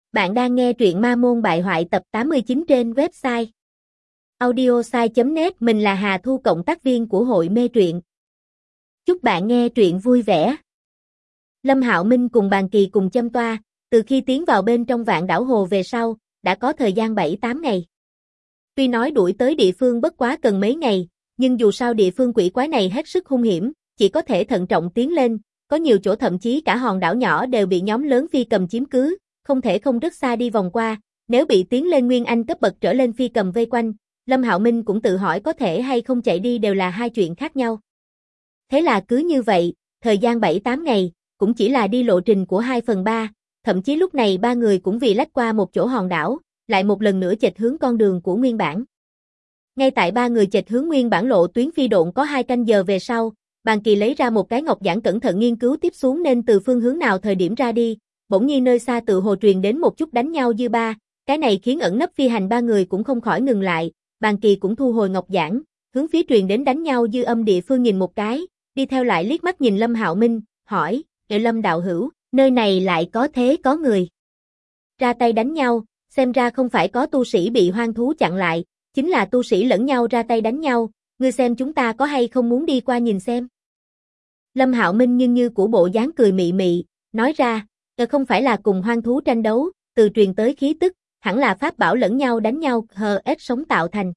Bạn đang nghe truyện Ma Môn Bại Hoại tập 89 trên website audiosai.net. Mình là Hà Thu, cộng tác viên của hội mê truyện. Chúc bạn nghe truyện vui vẻ. Lâm Hạo Minh cùng Bàn Kỳ cùng Châm Toa, từ khi tiến vào bên trong Vạn Đảo Hồ về sau, đã có thời gian 7-8 ngày. Tuy nói đuổi tới địa phương bất quá cần mấy ngày, nhưng dù sao địa phương quỷ quái này hết sức hung hiểm, chỉ có thể thận trọng tiến lên, có nhiều chỗ thậm chí cả hòn đảo nhỏ đều bị nhóm lớn phi cầm chiếm cứ. Không thể không rất xa đi vòng qua, nếu bị tiến lên Nguyên Anh cấp bậc trở lên phi cầm vây quanh, Lâm Hạo Minh cũng tự hỏi có thể hay không chạy đi đều là hai chuyện khác nhau. Thế là cứ như vậy, thời gian 7-8 ngày, cũng chỉ là đi lộ trình của 2/3, thậm chí lúc này ba người cũng vì lách qua một chỗ hòn đảo, lại một lần nữa chệch hướng con đường của nguyên bản. Ngay tại ba người chệch hướng nguyên bản lộ tuyến phi độn có 2 canh giờ về sau, Bàn Kỳ lấy ra một cái ngọc giản cẩn thận nghiên cứu tiếp xuống nên từ phương hướng nào thời điểm ra đi. Bỗng nhiên nơi xa tự hồ truyền đến một chút đánh nhau dư ba, cái này khiến ẩn nấp phi hành ba người cũng không khỏi ngừng lại. Bàn Kỳ cũng thu hồi ngọc giản, hướng phía truyền đến đánh nhau dư âm địa phương nhìn một cái, đi theo lại liếc mắt nhìn Lâm Hạo Minh, hỏi: Lâm đạo hữu, nơi này lại có thế có người ra tay đánh nhau, xem ra không phải có tu sĩ bị hoang thú chặn lại, chính là tu sĩ lẫn nhau ra tay đánh nhau, ngươi xem chúng ta có hay không muốn đi qua nhìn xem?" Lâm Hạo Minh nhưng như của bộ dáng cười mị mị, nói ra: Không phải là cùng hoang thú tranh đấu, từ truyền tới khí tức, hẳn là pháp bảo lẫn nhau đánh nhau HS sống tạo thành.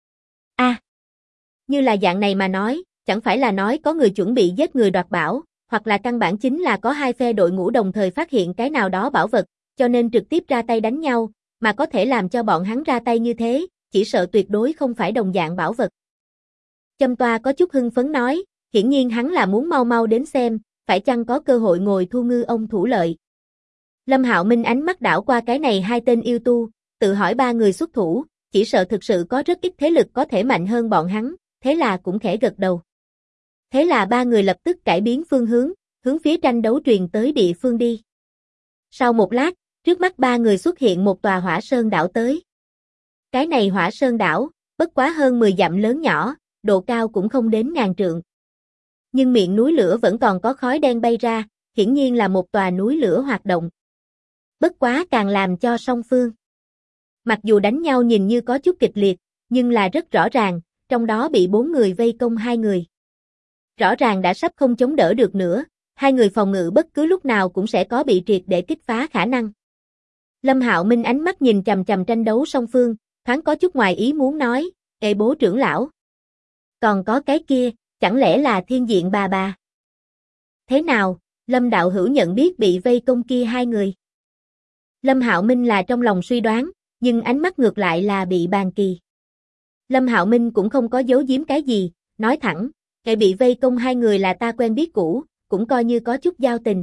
Như là dạng này mà nói, chẳng phải là nói có người chuẩn bị giết người đoạt bảo, hoặc là căn bản chính là có hai phe đội ngũ đồng thời phát hiện cái nào đó bảo vật, cho nên trực tiếp ra tay đánh nhau, mà có thể làm cho bọn hắn ra tay như thế, chỉ sợ tuyệt đối không phải đồng dạng bảo vật. Châm Toa có chút hưng phấn nói, hiển nhiên hắn là muốn mau mau đến xem, phải chăng có cơ hội ngồi thu ngư ông thủ lợi. Lâm Hạo Minh ánh mắt đảo qua cái này hai tên yêu tu, tự hỏi ba người xuất thủ, chỉ sợ thực sự có rất ít thế lực có thể mạnh hơn bọn hắn, thế là cũng khẽ gật đầu. Thế là ba người lập tức cải biến phương hướng, hướng phía tranh đấu truyền tới địa phương đi. Sau một lát, trước mắt ba người xuất hiện một tòa hỏa sơn đảo tới. Cái này hỏa sơn đảo, bất quá hơn 10 dặm lớn nhỏ, độ cao cũng không đến 1000 trượng. Nhưng miệng núi lửa vẫn còn có khói đen bay ra, hiển nhiên là một tòa núi lửa hoạt động. Bất quá càng làm cho song phương. Mặc dù đánh nhau nhìn như có chút kịch liệt, nhưng là rất rõ ràng, trong đó bị 4 người vây công 2 người. Rõ ràng đã sắp không chống đỡ được nữa, 2 người phòng ngự bất cứ lúc nào cũng sẽ có bị triệt để kích phá khả năng. Lâm Hạo Minh ánh mắt nhìn chằm chằm tranh đấu song phương, thoáng có chút ngoài ý muốn nói: Ê bố trưởng lão, còn có cái kia, chẳng lẽ là Thiên Diện bà bà? Thế nào, Lâm đạo hữu nhận biết bị vây công kia 2 người? Lâm Hạo Minh là trong lòng suy đoán, nhưng ánh mắt ngược lại là bị Bàn Kỳ. Lâm Hạo Minh cũng không có giấu giếm cái gì, nói thẳng: Kẻ bị vây công 2 người là ta quen biết cũ, cũng coi như có chút giao tình.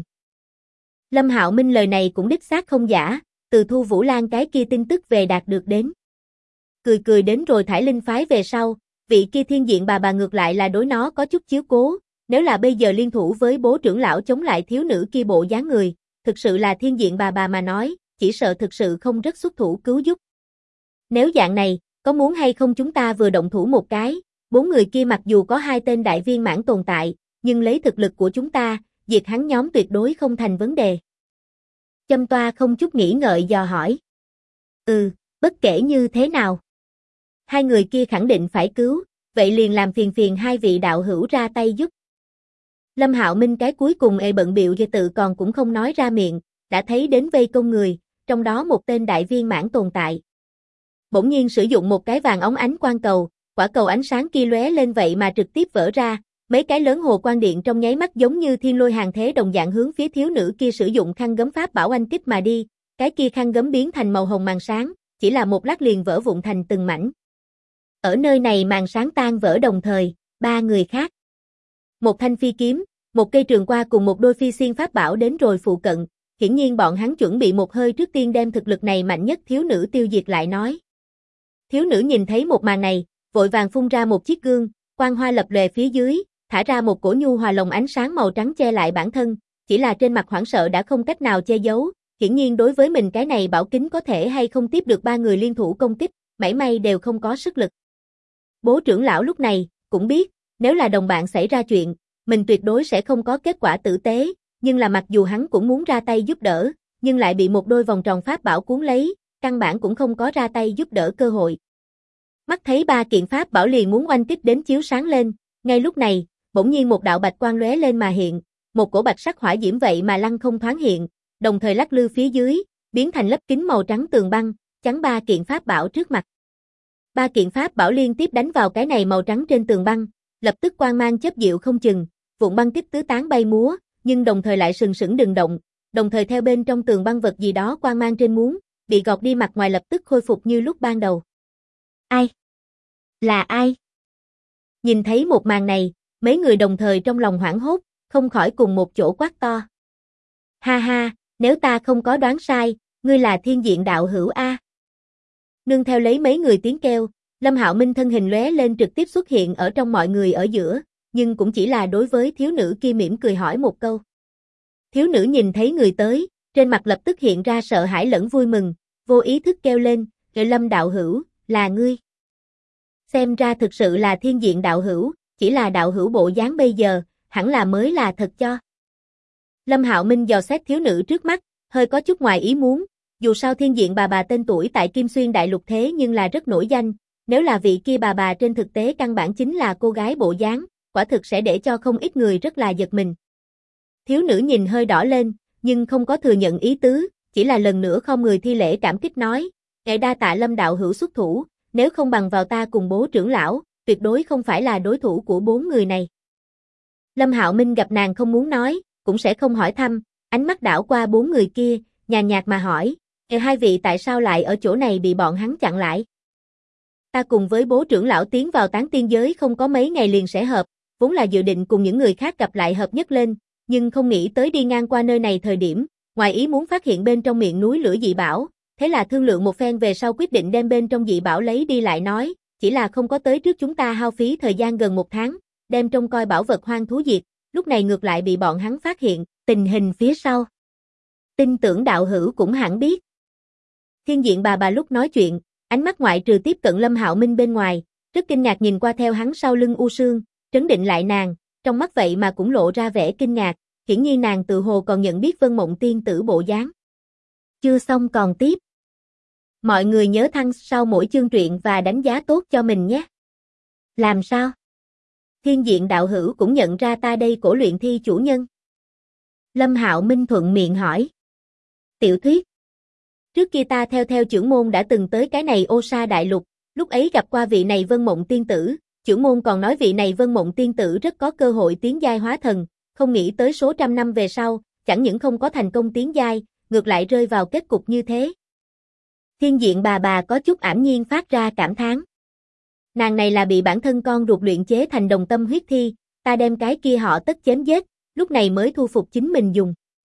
Lâm Hạo Minh lời này cũng đích xác không giả, từ Thu Vũ Lan cái kia tin tức về đạt được đến. Cười cười đến rồi Thải Linh phái về sau, vị kia Thiên Diện bà ngược lại là đối nó có chút chiếu cố, nếu là bây giờ liên thủ với bố trưởng lão chống lại thiếu nữ kia bộ dáng người, thực sự là Thiên Diện bà mà nói, chỉ sợ thực sự không rất xuất thủ cứu giúp. Nếu dạng này, có muốn hay không chúng ta vừa động thủ một cái, 4 người kia mặc dù có 2 tên đại viên mãn tồn tại, nhưng lấy thực lực của chúng ta, diệt hắn nhóm tuyệt đối không thành vấn đề. Châm Toa không chút nghĩ ngợi dò hỏi. Bất kể như thế nào, 2 người kia khẳng định phải cứu, vậy liền làm phiền 2 vị đạo hữu ra tay giúp. Lâm Hạo Minh cái cuối cùng bận bịu do tự còn cũng không nói ra miệng, đã thấy đến vây công người, trong đó một tên đại viên mãn tồn tại. Bỗng nhiên sử dụng một cái vàng óng ánh quang cầu, quả cầu ánh sáng kia lóe lên vậy mà trực tiếp vỡ ra, mấy cái lớn hồ quang điện trong nháy mắt giống như thiên lôi hàng thế đồng dạng hướng phía thiếu nữ kia sử dụng khăn gấm pháp bảo oanh kích mà đi, cái kia khăn gấm biến thành màu hồng màn sáng, chỉ là một lát liền vỡ vụn thành từng mảnh. Ở nơi này màn sáng tan vỡ đồng thời, 3 người khác. Một thanh phi kiếm, một cây trường qua cùng một đôi phi xiên pháp bảo đến rồi phụ cận, hiển nhiên bọn hắn chuẩn bị một hơi trước tiên đem thực lực này mạnh nhất thiếu nữ tiêu diệt lại nói. Thiếu nữ nhìn thấy một màn này, vội vàng phun ra một chiếc gương, quang hoa lập lòe phía dưới, thả ra một cổ nhu hòa lồng ánh sáng màu trắng che lại bản thân, chỉ là trên mặt hoảng sợ đã không cách nào che giấu, hiển nhiên đối với mình cái này bảo kính có thể hay không tiếp được 3 người liên thủ công kích, mảy may đều không có sức lực. Bố trưởng lão lúc này cũng biết, nếu là đồng bạn xảy ra chuyện, mình tuyệt đối sẽ không có kết quả tử tế, nhưng là mặc dù hắn cũng muốn ra tay giúp đỡ, nhưng lại bị một đôi vòng tròn pháp bảo cuốn lấy, căn bản cũng không có ra tay giúp đỡ cơ hội. Mắt thấy ba kiện pháp bảo liền muốn oanh kích đến chiếu sáng lên, ngay lúc này, bỗng nhiên một đạo bạch quang lóe lên mà hiện, một cổ bạch sắc hỏa diễm vậy mà lăng không thoáng hiện, đồng thời lắc lư phía dưới, biến thành lớp kính màu trắng tường băng, chắn ba kiện pháp bảo trước mặt. Ba kiện pháp bảo liên tiếp đánh vào cái này màu trắng trên tường băng, lập tức quang mang chớp diệu không chừng, vụn băng kích tứ tán bay múa, nhưng đồng thời lại sừng sững đừng động, đồng thời theo bên trong tường băng vật gì đó quang mang trên muốn, bị gọt đi mặt ngoài lập tức khôi phục như lúc ban đầu. Ai? Là ai? Nhìn thấy một màn này, mấy người đồng thời trong lòng hoảng hốt, không khỏi cùng một chỗ quát to. Ha ha, nếu ta không có đoán sai, ngươi là Thiên Diện đạo hữu a. Nương theo lấy mấy người tiếng kêu, Lâm Hạo Minh thân hình lóe lên trực tiếp xuất hiện ở trong mọi người ở giữa, nhưng cũng chỉ là đối với thiếu nữ kia mỉm cười hỏi một câu. Thiếu nữ nhìn thấy người tới, trên mặt lập tức hiện ra sợ hãi lẫn vui mừng, vô ý thức kêu lên, Lâm đạo hữu, là ngươi. Xem ra thực sự là Thiên Diện đạo hữu, chỉ là đạo hữu bộ dáng bây giờ, hẳn là mới là thật cho. Lâm Hạo Minh dò xét thiếu nữ trước mắt, hơi có chút ngoài ý muốn, dù sao Thiên Diện bà tên tuổi tại Kim Xuyên Đại Lục thế nhưng là rất nổi danh, nếu là vị kia bà trên thực tế căn bản chính là cô gái bộ dáng, quả thực sẽ để cho không ít người rất là giật mình. Thiếu nữ nhìn hơi đỏ lên, nhưng không có thừa nhận ý tứ, chỉ là lần nữa không người thi lễ cảm kích nói, đa tạ Lâm đạo hữu xuất thủ, nếu không bằng vào ta cùng bố trưởng lão, tuyệt đối không phải là đối thủ của bốn người này. Lâm Hạo Minh gặp nàng không muốn nói, cũng sẽ không hỏi thăm, ánh mắt đảo qua bốn người kia, nhàn nhạt mà hỏi, hai vị tại sao lại ở chỗ này bị bọn hắn chặn lại? Ta cùng với bố trưởng lão tiến vào tán tiên giới không có mấy ngày liền sẽ hợp, vốn là dự định cùng những người khác gặp lại hợp nhất lên, nhưng không nghĩ tới đi ngang qua nơi này thời điểm, ngoài ý muốn phát hiện bên trong miệng núi lửa dị bảo, thế là thương lượng một phen về sau quyết định đem bên trong dị bảo lấy đi lại nói, chỉ là không có tới trước chúng ta hao phí thời gian gần một tháng, đem trông coi bảo vật hoang thú diệt, lúc này ngược lại bị bọn hắn phát hiện, tình hình phía sau. Tin tưởng đạo hữu cũng hẳn biết. Thiên Diện bà lúc nói chuyện, ánh mắt ngoại trừ tiếp cận Lâm Hạo Minh bên ngoài, rất kinh ngạc nhìn qua theo hắn sau lưng U Sương, trấn định lại nàng, trong mắt vậy mà cũng lộ ra vẻ kinh ngạc, hiển nhiên nàng tự hồ còn nhận biết Vân Mộng tiên tử bộ dáng. Chưa xong còn tiếp. Mọi người nhớ thăng sau mỗi chương truyện và đánh giá tốt cho mình nhé. Làm sao? Thiên Diện đạo hữu cũng nhận ra ta đây cổ luyện thi chủ nhân. Lâm Hạo Minh thuận miệng hỏi. Tiểu thuyết. Trước kia ta theo trưởng môn đã từng tới cái này Ô Sa Đại Lục, lúc ấy gặp qua vị này Vân Mộng tiên tử, trưởng môn còn nói vị này Vân Mộng tiên tử rất có cơ hội tiến giai hóa thần, không nghĩ tới số trăm năm về sau, chẳng những không có thành công tiến giai, ngược lại rơi vào kết cục như thế. Thiên Diện bà có chút ảm nhiên phát ra cảm thán. Nàng này là bị bản thân con ruột luyện chế thành đồng tâm huyết thi, ta đem cái kia họ tất chém giết, lúc này mới thu phục chính mình dùng.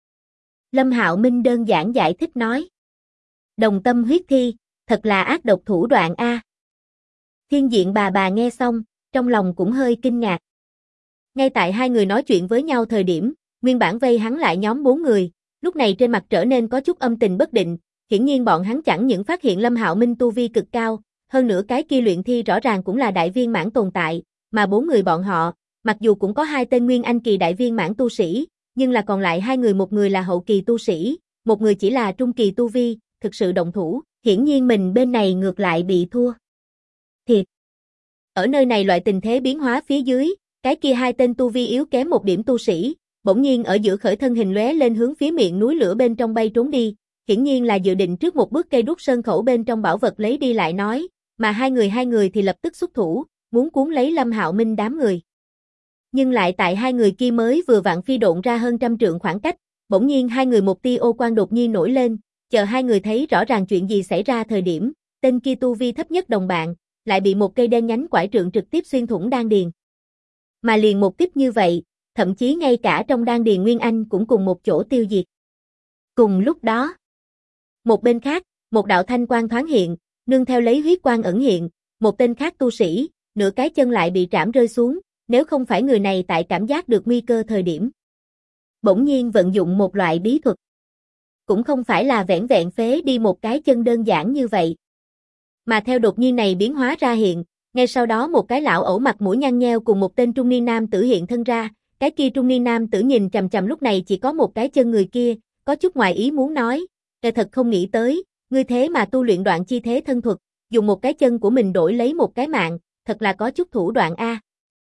Lâm Hạo Minh đơn giản giải thích nói. Đồng tâm huyết thi, thật là ác độc thủ đoạn a. Thiên Diện bà nghe xong, trong lòng cũng hơi kinh ngạc. Ngay tại hai người nói chuyện với nhau thời điểm, nguyên bản vây hắn lại nhóm 4 người, lúc này trên mặt trở nên có chút âm tình bất định, hiển nhiên bọn hắn chẳng những phát hiện Lâm Hạo Minh tu vi cực cao, hơn nữa cái kia luyện thi rõ ràng cũng là đại viên mãn tồn tại, mà 4 người bọn họ, mặc dù cũng có 2 tên Nguyên Anh kỳ đại viên mãn tu sĩ, nhưng là còn lại 2 người, một người là hậu kỳ tu sĩ, một người chỉ là trung kỳ tu vi, thực sự động thủ, hiển nhiên mình bên này ngược lại bị thua. Thiệt. Ở nơi này loại tình thế biến hóa phía dưới, cái kia 2 tên tu vi yếu kém một điểm tu sĩ, bỗng nhiên ở giữa khởi thân hình lóe lên hướng phía miệng núi lửa bên trong bay trốn đi, hiển nhiên là dự định trước một bước cây đúc sơn khẩu bên trong bảo vật lấy đi lại nói, mà hai người thì lập tức xuất thủ, muốn cuốn lấy Lâm Hạo Minh đám người. Nhưng lại tại 2 người kia mới vừa vặn phi độn ra hơn trăm trượng khoảng cách, bỗng nhiên 2 người một tia ô quang đột nhiên nổi lên, chờ 2 người thấy rõ ràng chuyện gì xảy ra thời điểm, tên kia tu vi thấp nhất đồng bạn, lại bị một cây đen nhánh quải trượng trực tiếp xuyên thủng đan điền. Mà liền một tiếp như vậy, thậm chí ngay cả trong đan điền Nguyên Anh cũng cùng một chỗ tiêu diệt. Cùng lúc đó, một bên khác, một đạo thanh quang thoáng hiện, nương theo lấy huyết quang ẩn hiện, một tên khác tu sĩ, nửa cái chân lại bị trảm rơi xuống, nếu không phải người này tại cảm giác được nguy cơ thời điểm. Bỗng nhiên vận dụng một loại bí thuật. Cũng không phải là vẻn vẹn phế đi một cái chân đơn giản như vậy. Mà theo đột nhiên này biến hóa ra hiện, ngay sau đó một cái lão ẩu mặt mũi nhăn nheo cùng một tên trung niên nam tử hiện thân ra, cái kia trung niên nam tử nhìn chằm chằm lúc này chỉ có một cái chân người kia, có chút ngoài ý muốn nói, thật không nghĩ tới, ngươi thế mà tu luyện đoạn chi thế thân thuật, dùng một cái chân của mình đổi lấy một cái mạng, thật là có chút thủ đoạn a.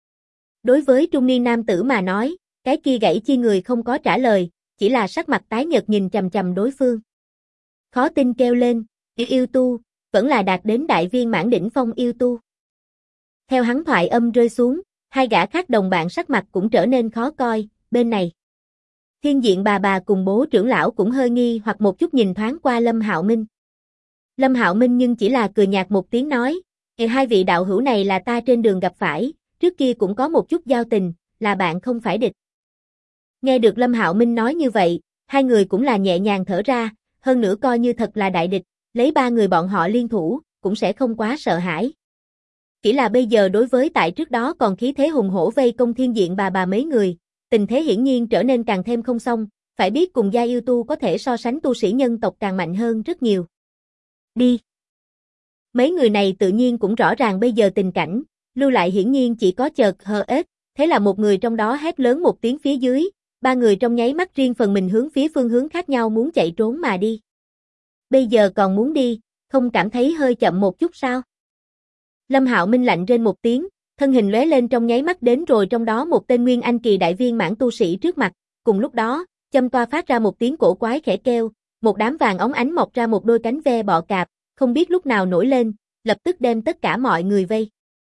Đối với trung niên nam tử mà nói, cái kia gãy chi người không có trả lời, chỉ là sắc mặt tái nhợt nhìn chằm chằm đối phương. Khó tin kêu lên, yêu tu, vẫn là đạt đến đại viên mãn đỉnh phong yêu tu. Theo hắn thoại âm rơi xuống, hai gã khác đồng bạn sắc mặt cũng trở nên khó coi, bên này. Thiên diện bà cùng bố trưởng lão cũng hơi nghi hoặc một chút nhìn thoáng qua Lâm Hạo Minh. Lâm Hạo Minh nhưng chỉ là cười nhạt một tiếng nói, hai vị đạo hữu này là ta trên đường gặp phải, trước kia cũng có một chút giao tình, là bạn không phải địch. Nghe được Lâm Hạo Minh nói như vậy, hai người cũng là nhẹ nhàng thở ra, hơn nữa coi như thật là đại địch, lấy ba người bọn họ liên thủ, cũng sẽ không quá sợ hãi. Chỉ là bây giờ đối với tại trước đó còn khí thế hùng hổ vây công thiên diện bà mấy người, tình thế hiển nhiên trở nên càng thêm không xong, phải biết cùng gia yêu tu có thể so sánh tu sĩ nhân tộc càng mạnh hơn rất nhiều. Đi! Mấy người này tự nhiên cũng rõ ràng bây giờ tình cảnh, lưu lại hiển nhiên chỉ có chợt hờ ết, thế là một người trong đó hét lớn một tiếng phía dưới, ba người trong nháy mắt riêng phần mình hướng phía phương hướng khác nhau muốn chạy trốn mà đi. Bây giờ còn muốn đi, không cảm thấy hơi chậm một chút sao? Lâm Hạo Minh lạnh rên một tiếng, thân hình lóe lên trong nháy mắt đến rồi trong đó một tên Nguyên Anh kỳ đại viên mãn tu sĩ trước mặt, cùng lúc đó, châm toa phát ra một tiếng cổ quái khẽ kêu, một đám vàng óng ánh mọc ra một đôi cánh ve bọ cạp, không biết lúc nào nổi lên, lập tức đem tất cả mọi người vây.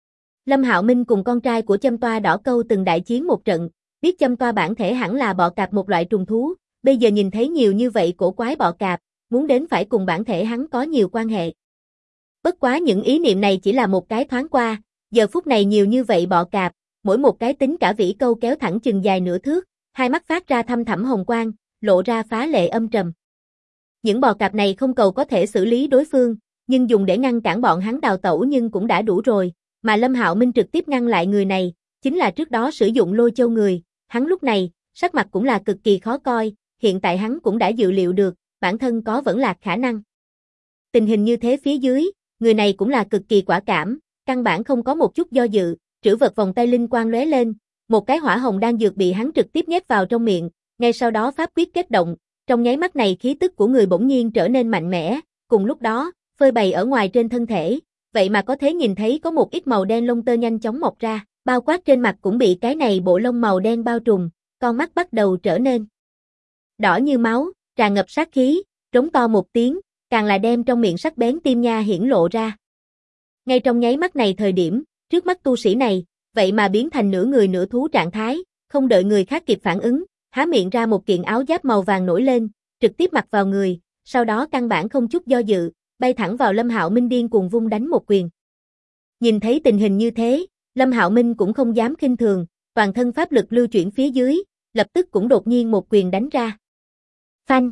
Lâm Hạo Minh cùng con trai của châm toa đỏ câu từng đại chiến một trận, biết châm toa bản thể hẳn là bọ cạp một loại trùng thú, bây giờ nhìn thấy nhiều như vậy cổ quái bọ cạp, muốn đến phải cùng bản thể hắn có nhiều quan hệ. Bất quá những ý niệm này chỉ là một cái thoáng qua, giờ phút này nhiều như vậy bọ cạp, mỗi một cái tính cả vĩ câu kéo thẳng chừng dài nửa thước, hai mắt phát ra thâm thẳm hồng quang, lộ ra phá lệ âm trầm. Những bọ cạp này không cầu có thể xử lý đối phương, nhưng dùng để ngăn cản bọn hắn đào tẩu nhưng cũng đã đủ rồi, mà Lâm Hạo Minh trực tiếp ngăn lại người này, chính là trước đó sử dụng lôi châu người, hắn lúc này, sắc mặt cũng là cực kỳ khó coi, hiện tại hắn cũng đã dự liệu được, bản thân có vẫn lạc khả năng. Tình hình như thế phía dưới, người này cũng là cực kỳ quả cảm, căn bản không có một chút do dự, trữ vật vòng tay linh quang lóe lên, một cái hỏa hồng đan dược bị hắn trực tiếp nhét vào trong miệng, ngay sau đó pháp quyết kết động, trong nháy mắt này khí tức của người bỗng nhiên trở nên mạnh mẽ, cùng lúc đó, phơi bày ở ngoài trên thân thể, vậy mà có thể nhìn thấy có một ít màu đen lông tơ nhanh chóng mọc ra, bao quát trên mặt cũng bị cái này bộ lông màu đen bao trùm, con mắt bắt đầu trở nên đỏ như máu, tràn ngập sát khí, trống to một tiếng, càng là đem trong miệng sắc bén tim nha hiển lộ ra. Ngay trong nháy mắt này thời điểm, trước mắt tu sĩ này, vậy mà biến thành nửa người nửa thú trạng thái, không đợi người khác kịp phản ứng, há miệng ra một kiện áo giáp màu vàng nổi lên, trực tiếp mặc vào người, sau đó căn bản không chút do dự, bay thẳng vào Lâm Hạo Minh điên cuồng vung đánh một quyền. Nhìn thấy tình hình như thế, Lâm Hạo Minh cũng không dám khinh thường, toàn thân pháp lực lưu chuyển phía dưới, lập tức cũng đột nhiên một quyền đánh ra. Phanh!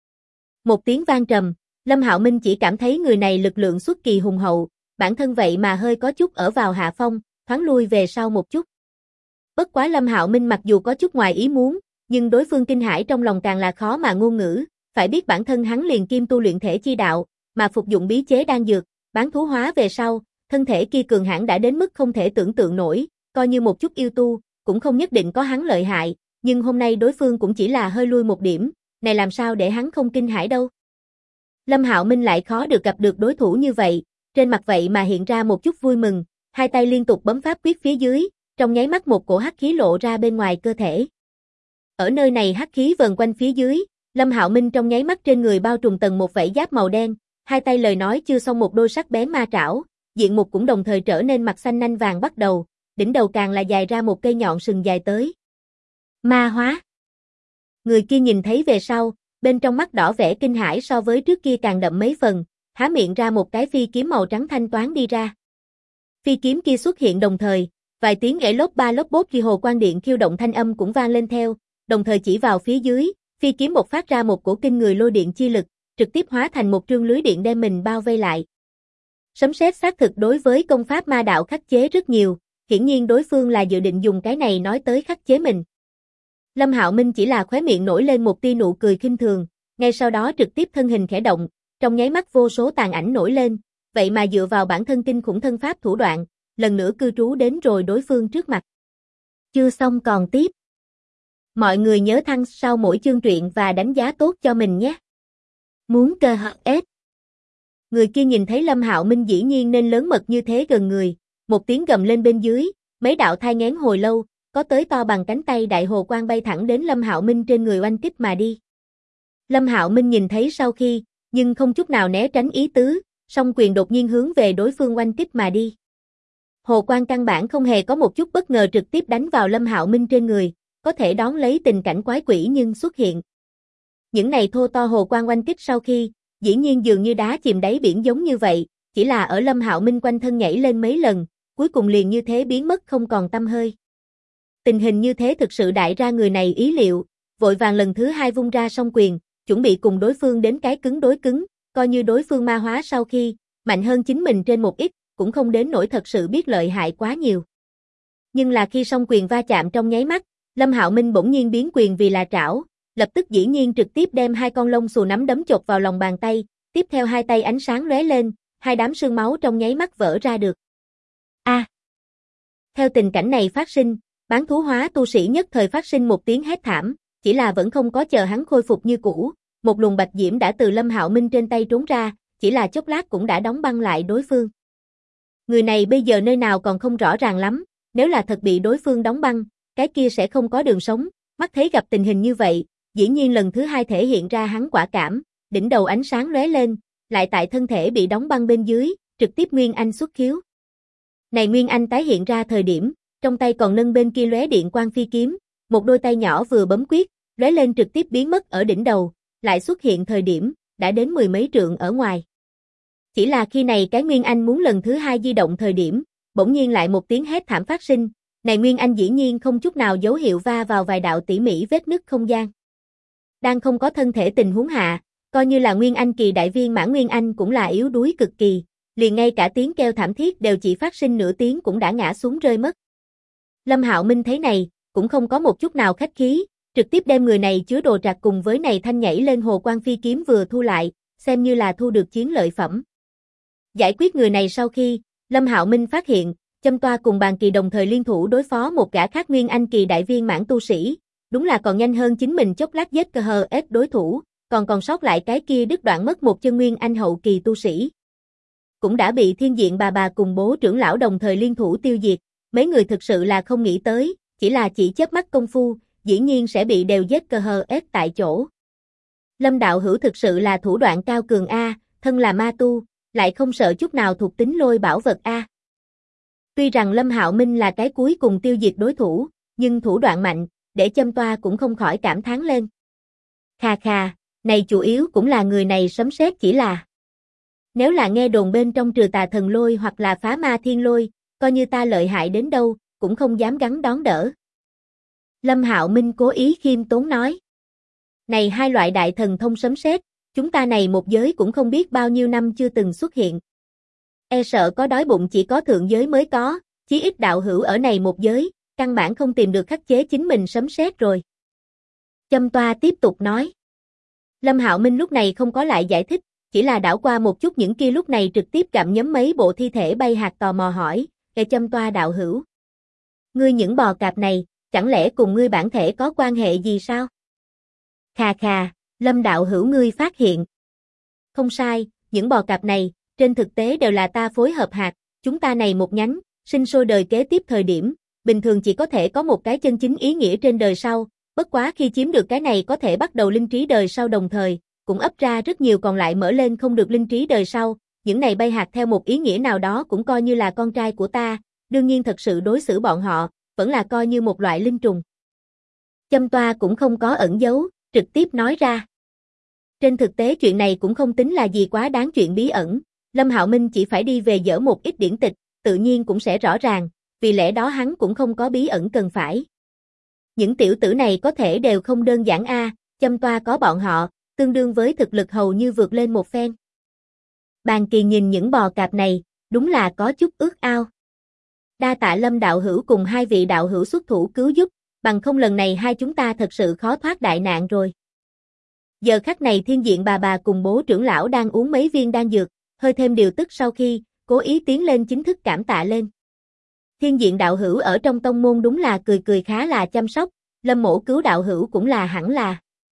Một tiếng vang trầm, Lâm Hạo Minh chỉ cảm thấy người này lực lượng xuất kỳ hùng hậu, bản thân vậy mà hơi có chút ở vào hạ phong, thoáng lui về sau một chút. Bất quá Lâm Hạo Minh mặc dù có chút ngoài ý muốn, nhưng đối phương kinh hãi trong lòng càng là khó mà ngôn ngữ, phải biết bản thân hắn liền kim tu luyện thể chi đạo, mà phục dụng bí chế đan dược, bán thú hóa về sau, thân thể kia cường hãn đã đến mức không thể tưởng tượng nổi, coi như một chút yêu tu, cũng không nhất định có hắn lợi hại, nhưng hôm nay đối phương cũng chỉ là hơi lui một điểm, này làm sao để hắn không kinh hãi đâu. Lâm Hạo Minh lại khó được gặp được đối thủ như vậy, trên mặt vậy mà hiện ra một chút vui mừng, hai tay liên tục bấm pháp quyết phía dưới, trong nháy mắt một cổ hắc khí lộ ra bên ngoài cơ thể. Ở nơi này hắc khí vần quanh phía dưới, Lâm Hạo Minh trong nháy mắt trên người bao trùm tầng một vảy giáp màu đen, hai tay lời nói chưa xong một đôi sắc bén ma trảo, diện mục cũng đồng thời trở nên mặt xanh nanh vàng bắt đầu, đỉnh đầu càng là dài ra một cây nhọn sừng dài tới. Ma hóa. Người kia nhìn thấy về sau, bên trong mắt đỏ vẻ kinh hãi so với trước kia càng đậm mấy phần, há miệng ra một cái phi kiếm màu trắng thanh toán đi ra. Phi kiếm kia xuất hiện đồng thời, vài tiếng ể lốp ba lốp bốp khi hồ quang điện khiêu động thanh âm cũng vang lên theo, đồng thời chỉ vào phía dưới, phi kiếm bộc phát ra một cổ kinh người lôi điện chi lực, trực tiếp hóa thành một trương lưới điện đem mình bao vây lại. Sấm sét xác thực đối với công pháp ma đạo khắc chế rất nhiều, hiển nhiên đối phương là dự định dùng cái này nói tới khắc chế mình. Lâm Hạo Minh chỉ là khóe miệng nổi lên một tia nụ cười khinh thường, ngay sau đó trực tiếp thân hình khẽ động, trong nháy mắt vô số tàn ảnh nổi lên, vậy mà dựa vào bản thân kinh khủng thân pháp thủ đoạn, lần nữa cư trú đến rồi đối phương trước mặt. Chưa xong còn tiếp. Mọi người nhớ thăng sau mỗi chương truyện và đánh giá tốt cho mình nhé. Muốn cơ HS. Người kia nhìn thấy Lâm Hạo Minh dĩ nhiên nên lớn mật như thế gần người, một tiếng gầm lên bên dưới, mấy đạo thai nghén hồi lâu, có tới to bằng cánh tay đại hồ quang bay thẳng đến Lâm Hạo Minh trên người oanh kích mà đi. Lâm Hạo Minh nhìn thấy sau khi, nhưng không chút nào né tránh ý tứ, song quyền đột nhiên hướng về đối phương oanh kích mà đi. Hồ quang căn bản không hề có một chút bất ngờ trực tiếp đánh vào Lâm Hạo Minh trên người, có thể đón lấy tình cảnh quái quỷ nhưng xuất hiện. Những này thô to hồ quang oanh kích sau khi, dĩ nhiên dường như đá chìm đáy biển giống như vậy, chỉ là ở Lâm Hạo Minh quanh thân nhảy lên mấy lần, cuối cùng liền như thế biến mất không còn tăm hơi. Tình hình như thế thực sự đại ra người này ý liệu, vội vàng lần thứ hai vung ra song quyền, chuẩn bị cùng đối phương đến cái cứng đối cứng, coi như đối phương ma hóa sau khi, mạnh hơn chính mình trên một ít, cũng không đến nỗi thật sự biết lợi hại quá nhiều. Nhưng là khi song quyền va chạm trong nháy mắt, Lâm Hạo Minh bỗng nhiên biến quyền vì là trảo, lập tức dĩ nhiên trực tiếp đem hai con lông xù nắm đấm chộp vào lòng bàn tay, tiếp theo hai tay ánh sáng lóe lên, hai đám sương máu trong nháy mắt vỡ ra được. Theo tình cảnh này phát sinh, bán thú hóa tu sĩ nhất thời phát sinh một tiếng hét thảm, chỉ là vẫn không có chờ hắn khôi phục như cũ, một luồng bạch diễm đã từ Lâm Hạo Minh trên tay trốn ra, chỉ là chốc lát cũng đã đóng băng lại đối phương. Người này bây giờ nơi nào còn không rõ ràng lắm, nếu là thật bị đối phương đóng băng, cái kia sẽ không có đường sống, mắt thấy gặp tình hình như vậy, dĩ nhiên lần thứ hai thể hiện ra hắn quả cảm, đỉnh đầu ánh sáng lóe lên, lại tại thân thể bị đóng băng bên dưới, trực tiếp Nguyên Anh xuất khiếu. Này Nguyên Anh tái hiện ra thời điểm, trong tay còn nâng bên kia lóe điện quang phi kiếm, một đôi tay nhỏ vừa bấm quyết, lóe lên trực tiếp biến mất ở đỉnh đầu, lại xuất hiện thời điểm, đã đến mười mấy trượng ở ngoài. Chỉ là khi này cái Nguyên Anh muốn lần thứ hai di động thời điểm, bỗng nhiên lại một tiếng hét thảm phát sinh, này Nguyên Anh dĩ nhiên không chút nào dấu hiệu va vào vài đạo tỉ mỉ vết nứt không gian. Đang không có thân thể tình huống hạ, coi như là Nguyên Anh kỳ đại viên mãn Nguyên Anh cũng là yếu đuối cực kỳ, liền ngay cả tiếng kêu thảm thiết đều chỉ phát sinh nửa tiếng cũng đã ngã xuống rơi mất. Lâm Hạo Minh thấy này, cũng không có một chút nào khách khí, trực tiếp đem người này chứa đồ trạc cùng với này thanh nhảy lên hồ quang phi kiếm vừa thu lại, xem như là thu được chiến lợi phẩm. Giải quyết người này sau khi, Lâm Hạo Minh phát hiện, Châm Toa cùng Bàn Kỳ đồng thời liên thủ đối phó một gã khác Nguyên Anh kỳ đại viên mãn tu sĩ, đúng là còn nhanh hơn chính mình chốc lát giết cơ hờ ép đối thủ, còn sót lại cái kia đứt đoạn mất một chân Nguyên Anh hậu kỳ tu sĩ. Cũng đã bị Thiên Diện bà cùng Bố trưởng lão đồng thời liên thủ tiêu diệt, mấy người thực sự là không nghĩ tới, chỉ chớp mắt công phu, dĩ nhiên sẽ bị đều giết cơ hờ ép tại chỗ. Lâm đạo hữu thực sự là thủ đoạn cao cường a, thân là ma tu, lại không sợ chút nào thuộc tính lôi bảo vật a. Tuy rằng Lâm Hạo Minh là cái cuối cùng tiêu diệt đối thủ, nhưng thủ đoạn mạnh, để Châm Toa cũng không khỏi cảm thán lên. Khà khà, này chủ yếu cũng là người này sấm sét chỉ là. Nếu là nghe đồn bên trong trừ tà thần lôi hoặc là phá ma thiên lôi, coi như ta lợi hại đến đâu, cũng không dám gắng đón đỡ. Lâm Hạo Minh cố ý khiêm tốn nói. Này hai loại đại thần thông sấm sét, chúng ta này một giới cũng không biết bao nhiêu năm chưa từng xuất hiện. E sợ có đói bụng chỉ có thượng giới mới có, chí ít đạo hữu ở này một giới, căn bản không tìm được khắc chế chính mình sấm sét rồi. Châm Toa tiếp tục nói. Lâm Hạo Minh lúc này không có lại giải thích, chỉ là đảo qua một chút những kia lúc này trực tiếp gặm nhấm mấy bộ thi thể bay hạt tò mò hỏi, Châm Toa đạo hữu. Ngươi những bò cạp này, chẳng lẽ cùng ngươi bản thể có quan hệ gì sao? Khà khà, Lâm đạo hữu ngươi phát hiện. Không sai, những bò cạp này, trên thực tế đều là ta phối hợp hạt, chúng ta này một nhánh, sinh sôi đời kế tiếp thời điểm, bình thường chỉ có thể có một cái chân chính ý nghĩa trên đời sau, bất quá khi chiếm được cái này có thể bắt đầu linh trí đời sau đồng thời, cũng ấp ra rất nhiều còn lại mở lên không được linh trí đời sau, những này bay hạt theo một ý nghĩa nào đó cũng coi như là con trai của ta, đương nhiên thật sự đối xử bọn họ, vẫn là coi như một loại linh trùng. Châm Toa cũng không có ẩn giấu, trực tiếp nói ra. Trên thực tế chuyện này cũng không tính là gì quá đáng chuyện bí ẩn, Lâm Hạo Minh chỉ phải đi về dở một ít điển tịch, tự nhiên cũng sẽ rõ ràng, vì lẽ đó hắn cũng không có bí ẩn cần phải. Những tiểu tử này có thể đều không đơn giản a, Châm Toa có bọn họ, tương đương với thực lực hầu như vượt lên một phen. Bàn Kỳ nhìn những bò cạp này, đúng là có chút ước ao. Đa tạ Lâm đạo hữu cùng hai vị đạo hữu xuất thủ cứu giúp, bằng không lần này hai chúng ta thật sự khó thoát đại nạn rồi. Giờ khắc này Thiên Diện bà cùng Bố trưởng lão đang uống mấy viên đan dược, hơi thêm điều tức sau khi, cố ý tiến lên chính thức cảm tạ lên. Thiên Diện đạo hữu ở trong tông môn đúng là cười khá là chăm sóc, Lâm mỗ cứu đạo hữu cũng là hẳn là.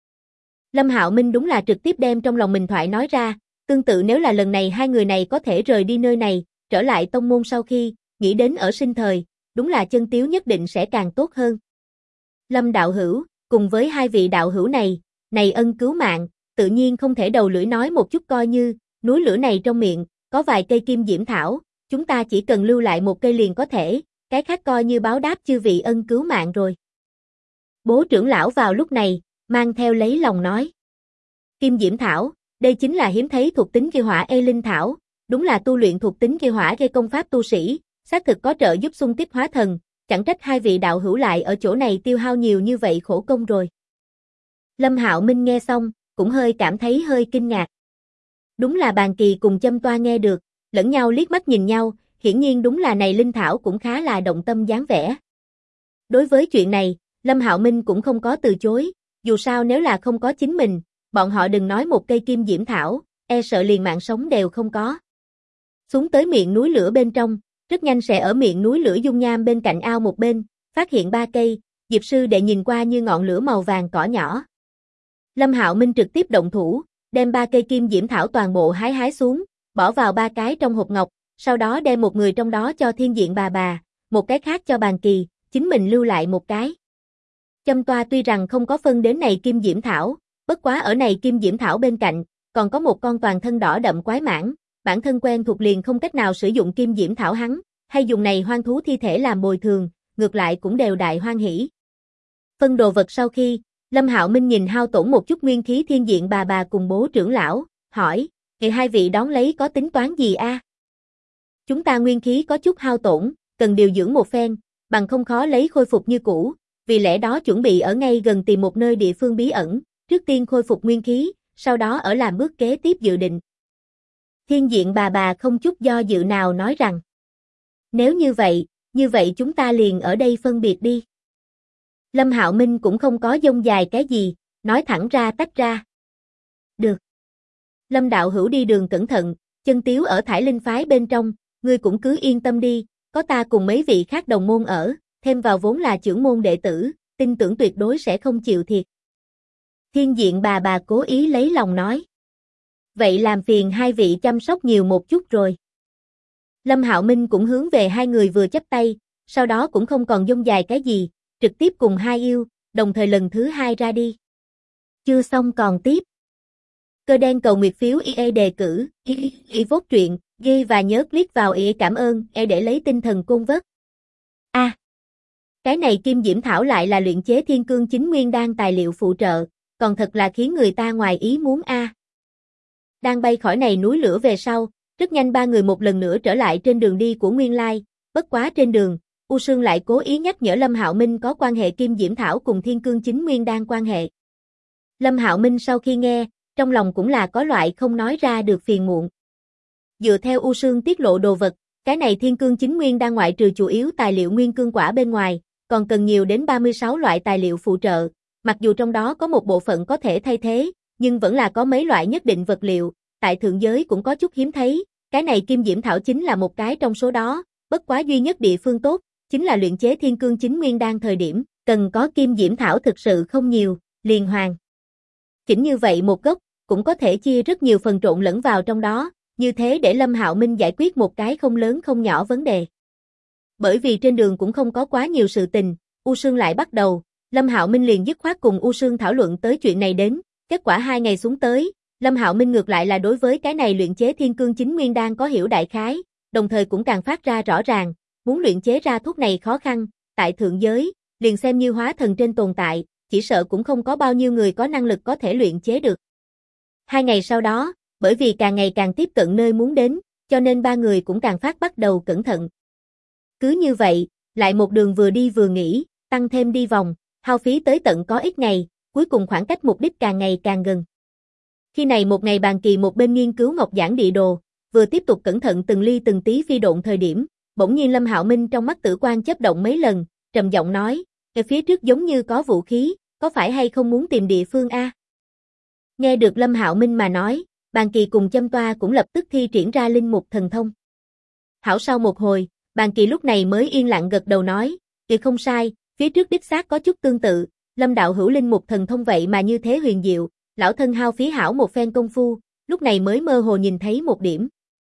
Lâm Hạo Minh đúng là trực tiếp đem trong lòng mình thoại nói ra, tương tự nếu là lần này hai người này có thể rời đi nơi này, trở lại tông môn sau khi, nghĩ đến ở sinh thời, đúng là chân tiếu nhất định sẽ càng tốt hơn. Lâm đạo hữu, cùng với hai vị đạo hữu này ân cứu mạng, tự nhiên không thể đầu lưỡi nói một chút coi như, núi lửa này trong miệng, có vài cây kim diễm thảo, chúng ta chỉ cần lưu lại một cây liền có thể, cái khác coi như báo đáp chư vị ân cứu mạng rồi. Bố trưởng lão vào lúc này, mang theo lấy lòng nói. Kim diễm thảo, đây chính là hiếm thấy thuộc tính kỳ hỏa ê linh thảo, đúng là tu luyện thuộc tính kỳ hỏa gây công pháp tu sĩ, xác thực có trợ giúp xung kích hóa thần, chẳng trách hai vị đạo hữu lại ở chỗ này tiêu hao nhiều như vậy khổ công rồi. Lâm Hạo Minh nghe xong, cũng hơi cảm thấy hơi kinh ngạc. Đúng là Bàn Kỳ cùng Châm Toa nghe được, lẫn nhau liếc mắt nhìn nhau, hiển nhiên đúng là này linh thảo cũng khá là động tâm dáng vẻ. Đối với chuyện này, Lâm Hạo Minh cũng không có từ chối, dù sao nếu là không có chính mình, bọn họ đừng nói một cây kim diễm thảo, e sợ liền mạng sống đều không có. Xuống tới miệng núi lửa bên trong, rất nhanh sẽ ở miệng núi lửa dung nham bên cạnh ao một bên, phát hiện 3 cây, Diệp sư đệ nhìn qua như ngọn lửa màu vàng cỏ nhỏ. Lâm Hạo Minh trực tiếp động thủ, đem 3 cây kim diễm thảo toàn bộ hái xuống, bỏ vào 3 cái trong hộp ngọc, sau đó đem một người trong đó cho Thiên Diện bà, một cái khác cho Bàn Kỳ, chính mình lưu lại một cái. Châm Toa tuy rằng không có phân đến này kim diễm thảo, bất quá ở này kim diễm thảo bên cạnh, còn có một con toàn thân đỏ đậm quái mãng, bản thân quen thuộc liền không cách nào sử dụng kim diễm thảo hắn, hay dùng này hoang thú thi thể làm bồi thường, ngược lại cũng đều đại hoan hỉ. Phân đồ vật sau khi, Lâm Hạo Minh nhìn hao tổn một chút nguyên khí Thiên Diện bà cùng bố trưởng lão, hỏi, thì hai vị đón lấy có tính toán gì a? Chúng ta nguyên khí có chút hao tổn, cần điều dưỡng một phen, bằng không khó lấy khôi phục như cũ, vì lẽ đó chuẩn bị ở ngay gần tìm một nơi địa phương bí ẩn, trước tiên khôi phục nguyên khí, sau đó ở làm bước kế tiếp dự định. Thiên Diện bà không chút do dự nào nói rằng, nếu như vậy chúng ta liền ở đây phân biệt đi. Lâm Hạo Minh cũng không có dông dài cái gì, nói thẳng ra tách ra. Được. Lâm đạo hữu đi đường cẩn thận, chân tiếu ở Thải Linh phái bên trong, ngươi cũng cứ yên tâm đi, có ta cùng mấy vị khác đồng môn ở, thêm vào vốn là trưởng môn đệ tử, tin tưởng tuyệt đối sẽ không chịu thiệt. Thiên Diện bà cố ý lấy lòng nói. Vậy làm phiền hai vị chăm sóc nhiều một chút rồi. Lâm Hạo Minh cũng hướng về hai người vừa chắp tay, sau đó cũng không còn dông dài cái gì, trực tiếp cùng hai yêu, đồng thời lần thứ 2 ra đi. Chưa xong còn tiếp. Cơ đen cầu nguyệt phiếu EA đề cử, vote truyện, ghi và nhớ click vào EA cảm ơn, để lấy tinh thần côn vớt. Cái này kim diễm thảo lại là luyện chế thiên cương chính nguyên đan tài liệu phụ trợ, còn thật là khiến người ta ngoài ý muốn Đang bay khỏi này núi lửa về sau, rất nhanh ba người một lần nữa trở lại trên đường đi của Nguyên Lai, bất quá trên đường, U Sương lại cố ý nhắc nhở Lâm Hạo Minh có quan hệ kim diễm thảo cùng thiên cương chính nguyên đan quan hệ. Lâm Hạo Minh sau khi nghe, trong lòng cũng là có loại không nói ra được phiền muộn. Dựa theo U Sương tiết lộ đồ vật, cái này thiên cương chính nguyên đan ngoại trừ chủ yếu tài liệu nguyên cương quả bên ngoài, còn cần nhiều đến 36 loại tài liệu phụ trợ, mặc dù trong đó có một bộ phận có thể thay thế, nhưng vẫn là có mấy loại nhất định vật liệu, tại thượng giới cũng có chút hiếm thấy, cái này kim diễm thảo chính là một cái trong số đó, bất quá duy nhất địa phương tốt, chính là luyện chế thiên cương chính nguyên đan thời điểm, cần có kim diễm thảo thực sự không nhiều, liền hoàn. Chỉnh như vậy một gốc, cũng có thể chia rất nhiều phần trộn lẫn vào trong đó, như thế để Lâm Hạo Minh giải quyết một cái không lớn không nhỏ vấn đề. Bởi vì trên đường cũng không có quá nhiều sự tình, U Sương lại bắt đầu, Lâm Hạo Minh liền dứt khoát cùng U Sương thảo luận tới chuyện này đến, kết quả 2 ngày xuống tới, Lâm Hạo Minh ngược lại là đối với cái này luyện chế thiên cương chính nguyên đan có hiểu đại khái, đồng thời cũng càng phát ra rõ ràng, muốn luyện chế ra thuốc này khó khăn, tại thượng giới, liền xem như hóa thần trên tồn tại, chỉ sợ cũng không có bao nhiêu người có năng lực có thể luyện chế được. 2 ngày sau đó, bởi vì càng ngày càng tiếp cận nơi muốn đến, cho nên ba người cũng càng phát bắt đầu cẩn thận. Cứ như vậy, lại một đường vừa đi vừa nghỉ, tăng thêm đi vòng, hao phí tới tận có ít ngày, cuối cùng khoảng cách mục đích càng ngày càng gần. Khi này một ngày Bàn Kỳ một bên nghiên cứu ngọc giản địa đồ, vừa tiếp tục cẩn thận từng ly từng tí phi độn thời điểm, bỗng nhiên Lâm Hạo Minh trong mắt tử quang chớp động mấy lần, trầm giọng nói, ở phía trước giống như có vũ khí, có phải hay không muốn tìm địa phương a? Nghe được Lâm Hạo Minh mà nói, Bàn Kỳ cùng Châm Toa cũng lập tức thi triển ra linh mục thần thông. Hảo sau một hồi, Bàn Kỳ lúc này mới yên lặng gật đầu nói, không sai, phía trước đích xác có chút tương tự, Lâm đạo hữu linh mục thần thông vậy mà như thế huyền diệu, lão thân hao phí hảo một phen công phu, lúc này mới mơ hồ nhìn thấy một điểm.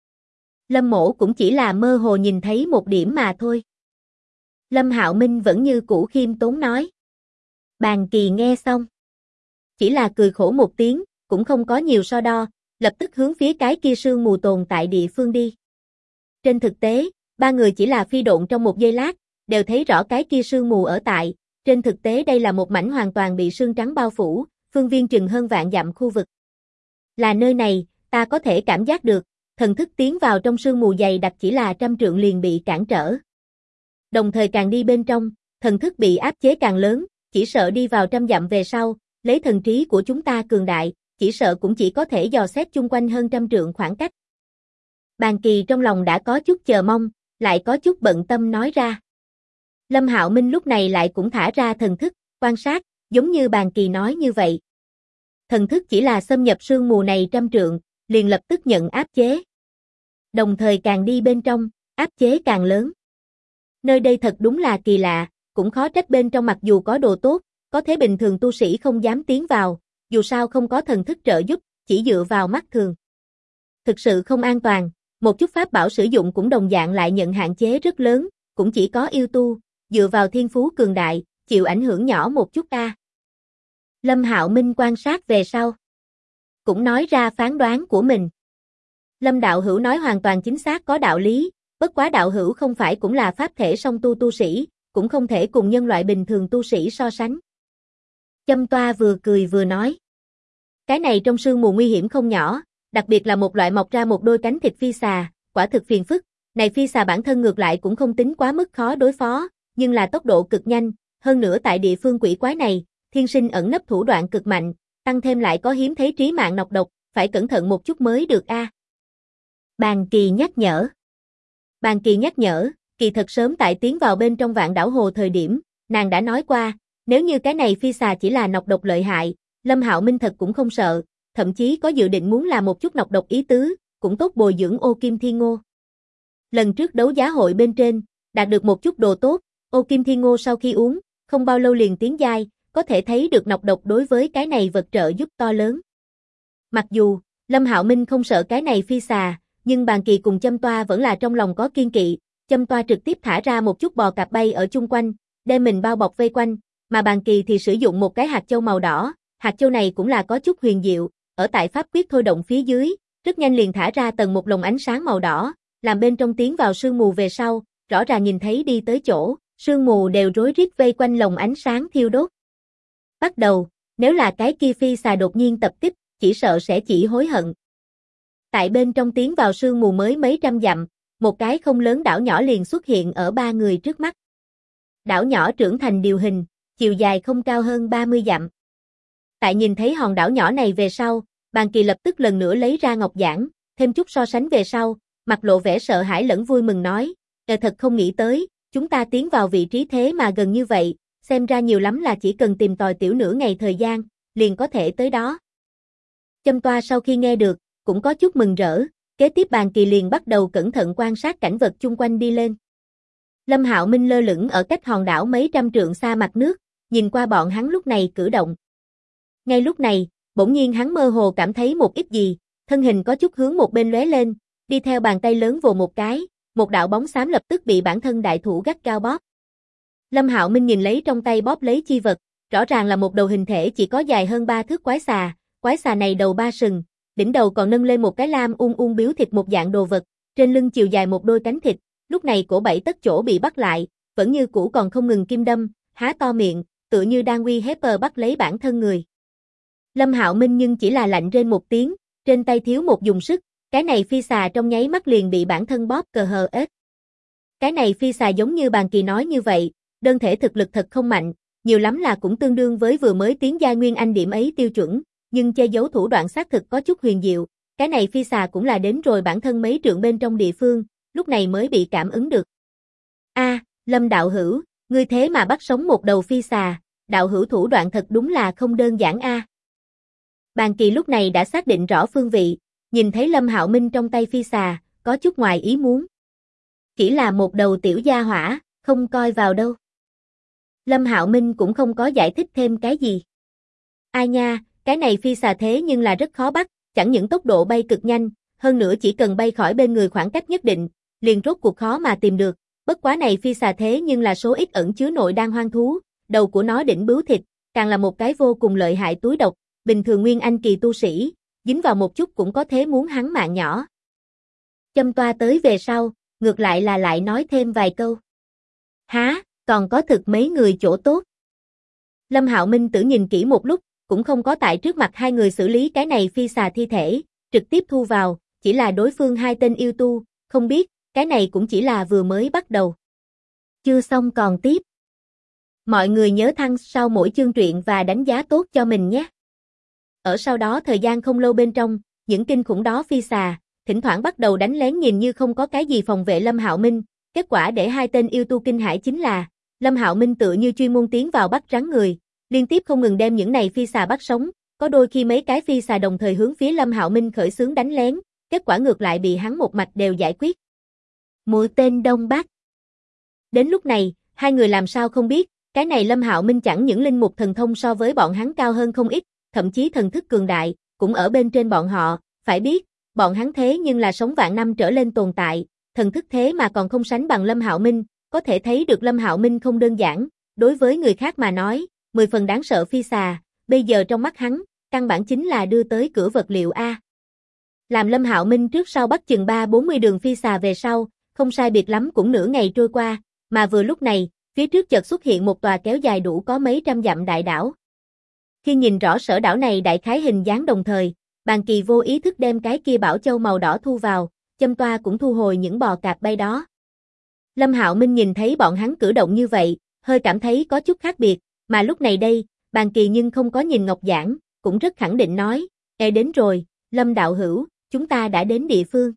Lâm mỗ cũng chỉ là mơ hồ nhìn thấy một điểm mà thôi. Lâm Hạo Minh vẫn như cũ khiêm tốn nói. Bàn Kỳ nghe xong, chỉ là cười khổ một tiếng, cũng không có nhiều so đo, lập tức hướng phía cái kia sương mù tồn tại địa phương đi. Trên thực tế, ba người chỉ là phi độn trong một giây lát, đều thấy rõ cái kia sương mù ở tại, trên thực tế đây là một mảnh hoàn toàn bị sương trắng bao phủ, phương viên chừng hơn vạn dặm khu vực. Là nơi này, ta có thể cảm giác được, thần thức tiến vào trong sương mù dày đặc chỉ là 100 trượng liền bị cản trở. Đồng thời càng đi bên trong, thần thức bị áp chế càng lớn, chỉ sợ đi vào 100 dặm về sau, lấy thần trí của chúng ta cường đại, chỉ sợ cũng chỉ có thể dò xét chung quanh hơn 100 trượng khoảng cách. Bàn Kỳ trong lòng đã có chút chờ mong, lại có chút bận tâm nói ra. Lâm Hạo Minh lúc này lại cũng thả ra thần thức, quan sát, giống như Bàn Kỳ nói như vậy. Thần thức chỉ là xâm nhập sương mù này 100 trượng, liền lập tức nhận áp chế. Đồng thời càng đi bên trong, áp chế càng lớn. Nơi đây thật đúng là kỳ lạ, cũng khó trách bên trong mặc dù có đồ tốt, có thế bình thường tu sĩ không dám tiến vào, dù sao không có thần thức trợ giúp, chỉ dựa vào mắt thường. Thực sự không an toàn, một chút pháp bảo sử dụng cũng đồng dạng lại nhận hạn chế rất lớn, cũng chỉ có yêu tu, dựa vào thiên phú cường đại, chịu ảnh hưởng nhỏ một chút a. Lâm Hạo Minh quan sát về sau, cũng nói ra phán đoán của mình. Lâm đạo hữu nói hoàn toàn chính xác có đạo lý, bất quá đạo hữu không phải cũng là pháp thể song tu tu sĩ, cũng không thể cùng nhân loại bình thường tu sĩ so sánh. Châm Toa vừa cười vừa nói. Cái này trong sương mù nguy hiểm không nhỏ, đặc biệt là một loại mọc ra một đôi cánh thịt phi xà, quả thực phiền phức. Này phi xà bản thân ngược lại cũng không tính quá mức khó đối phó, nhưng là tốc độ cực nhanh, hơn nữa tại địa phương quỷ quái này, thiên sinh ẩn nấp thủ đoạn cực mạnh, tăng thêm lại có hiếm thấy trí mạng nọc độc, phải cẩn thận một chút mới được a. Bàn Kỳ nhắc nhở. Bàn Kỳ nhắc nhở, kỳ thật sớm tại tiến vào bên trong Vạn Đảo Hồ thời điểm, nàng đã nói qua, nếu như cái này phi xà chỉ là nọc độc lợi hại, Lâm Hạo Minh thật cũng không sợ, thậm chí có dự định muốn làm một chút nọc độc ý tứ, cũng tốt bồi dưỡng Ô Kim Thiên Ngô. Lần trước đấu giá hội bên trên, đạt được một chút đồ tốt, Ô Kim Thiên Ngô sau khi uống, không bao lâu liền tiến giai, có thể thấy được nọc độc đối với cái này vật trợ giúp to lớn. Mặc dù, Lâm Hạo Minh không sợ cái này phi xà, nhưng Bàn Kỳ cùng Châm Toa vẫn là trong lòng có kiên kỵ, Châm Toa trực tiếp thả ra một chút bò cạp bay ở chung quanh, đem mình bao bọc vây quanh, mà Bàn Kỳ thì sử dụng một cái hạt châu màu đỏ, hạt châu này cũng là có chút huyền diệu, ở tại pháp quyết thôi động phía dưới, rất nhanh liền thả ra tầng một lồng ánh sáng màu đỏ, làm bên trong tiến vào sương mù về sau, rõ ràng nhìn thấy đi tới chỗ, sương mù đều rối rít vây quanh lồng ánh sáng thiêu đốt. Bắt đầu, nếu là cái kia phi xà đột nhiên tập kích, chỉ sợ sẽ chỉ hối hận. Tại bên trong tiến vào sương mù mới mấy trăm dặm, một cái không lớn đảo nhỏ liền xuất hiện ở ba người trước mắt. Đảo nhỏ trưởng thành điều hình, chiều dài không cao hơn 30 dặm. Tại nhìn thấy hòn đảo nhỏ này về sau, Bàn Kỳ lập tức lần nữa lấy ra ngọc giản, thêm chút so sánh về sau, mặt lộ vẻ sợ hãi lẫn vui mừng nói, thật không nghĩ tới, chúng ta tiến vào vị trí thế mà gần như vậy, xem ra nhiều lắm là chỉ cần tìm tòi tiểu nửa ngày thời gian, liền có thể tới đó. Châm Toa sau khi nghe được, cũng có chút mừng rỡ, kế tiếp Bàn Kỳ liền bắt đầu cẩn thận quan sát cảnh vật chung quanh đi lên. Lâm Hạo Minh lơ lửng ở cách hòn đảo mấy trăm trượng xa mặt nước, nhìn qua bọn hắn lúc này cử động. Ngay lúc này, bỗng nhiên hắn mơ hồ cảm thấy một ít gì, thân hình có chút hướng một bên lóe lên, đi theo bàn tay lớn vồ một cái, một đạo bóng xám lập tức bị bản thân đại thủ gắt gao bóp. Lâm Hạo Minh nhìn lấy trong tay bóp lấy chi vật, rõ ràng là một đầu hình thể chỉ có dài hơn 3 thước quái xà này đầu 3 sừng, đỉnh đầu còn nâng lên một cái lam biếu thịt một dạng đồ vật, trên lưng chiều dài một đôi cánh thịt, lúc này cổ 7 tấc chỗ bị bắt lại, vẫn như cũ còn không ngừng kim đâm, há to miệng, tựa như đang uy hiếp bắt lấy bản thân người. Lâm Hạo Minh nhưng chỉ là lạnh rên một tiếng, trên tay thiếu một dùng sức, cái này phi xà trong nháy mắt liền bị bản thân bóp cờ hờ ết. Cái này phi xà giống như Bàn Kỳ nói như vậy, đơn thể thực lực thật không mạnh, nhiều lắm là cũng tương đương với vừa mới tiến giai nguyên anh điểm ấy tiêu chuẩn, nhưng che giấu thủ đoạn xác thực có chút huyền diệu, cái này phi xà cũng là đến rồi bản thân mấy trượng bên trong địa phương, lúc này mới bị cảm ứng được. Lâm đạo hữu, ngươi thế mà bắt sống một đầu phi xà, đạo hữu thủ đoạn thật đúng là không đơn giản a. Bàn Kỳ lúc này đã xác định rõ phương vị, nhìn thấy Lâm Hạo Minh trong tay phi xà, có chút ngoài ý muốn. Chỉ là một đầu tiểu gia hỏa, không coi vào đâu. Lâm Hạo Minh cũng không có giải thích thêm cái gì. Ai nha, cái này phi xà thế nhưng là rất khó bắt, chẳng những tốc độ bay cực nhanh, hơn nữa chỉ cần bay khỏi bên người khoảng cách nhất định, liền rốt cuộc khó mà tìm được. Bất quá này phi xà thế nhưng là số ít ẩn chứa nội đan hoang thú, đầu của nó đỉnh bướu thịt, càng là một cái vô cùng lợi hại túi độc, bình thường nguyên anh kỳ tu sĩ, dính vào một chút cũng có thế muốn hắn mạng nhỏ. Châm toa tới về sau, ngược lại là lại nói thêm vài câu. Há, còn có thực mấy người chỗ tốt. Lâm Hạo Minh tự nhìn kỹ một lúc, cũng không có tại trước mặt hai người xử lý cái này phi xà thi thể, trực tiếp thu vào, chỉ là đối phương hai tên yêu tu, không biết, cái này cũng chỉ là vừa mới bắt đầu. Chưa xong còn tiếp. Mọi người nhớ thăng sau mỗi chương truyện và đánh giá tốt cho mình nhé. Ở sau đó thời gian không lâu bên trong, những kinh khủng đó phi xà, thỉnh thoảng bắt đầu đánh lén nhìn như không có cái gì phòng vệ Lâm Hạo Minh, kết quả để hai tên yêu tu kinh hãi chính là, Lâm Hạo Minh tựa như chuyên môn tiến vào bắt rắn người, liên tiếp không ngừng đem những này phi xà bắt sống, có đôi khi mấy cái phi xà đồng thời hướng phía Lâm Hạo Minh khởi xướng đánh lén, kết quả ngược lại bị hắn một mạch đều giải quyết. Mũi tên Đông Bắc. Đến lúc này, hai người làm sao không biết, cái này Lâm Hạo Minh chẳng những linh mục thần thông so với bọn hắn cao hơn không ít, thậm chí thần thức cường đại, cũng ở bên trên bọn họ, phải biết, bọn hắn thế nhưng là sống vạn năm trở lên tồn tại, thần thức thế mà còn không sánh bằng Lâm Hạo Minh, có thể thấy được Lâm Hạo Minh không đơn giản, đối với người khác mà nói, 10 phần đáng sợ phi xà, bây giờ trong mắt hắn, căn bản chính là đưa tới cửa vật liệu A. Làm Lâm Hạo Minh trước sau bắt chừng 3-40 đường phi xà về sau, không sai biệt lắm cũng nửa ngày trôi qua, mà vừa lúc này, phía trước chợt xuất hiện một tòa kéo dài đủ có mấy trăm dặm đại đảo. Khi nhìn rõ sở đảo này đại khái hình dáng đồng thời, Bàn Kỳ vô ý thức đem cái kia bảo châu màu đỏ thu vào, châm toa cũng thu hồi những bò cạp bay đó. Lâm Hạo Minh nhìn thấy bọn hắn cử động như vậy, hơi cảm thấy có chút khác biệt, mà lúc này đây, Bàn Kỳ nhưng không có nhìn Ngọc Giản, cũng rất khẳng định nói, đến rồi, Lâm đạo hữu, chúng ta đã đến địa phương.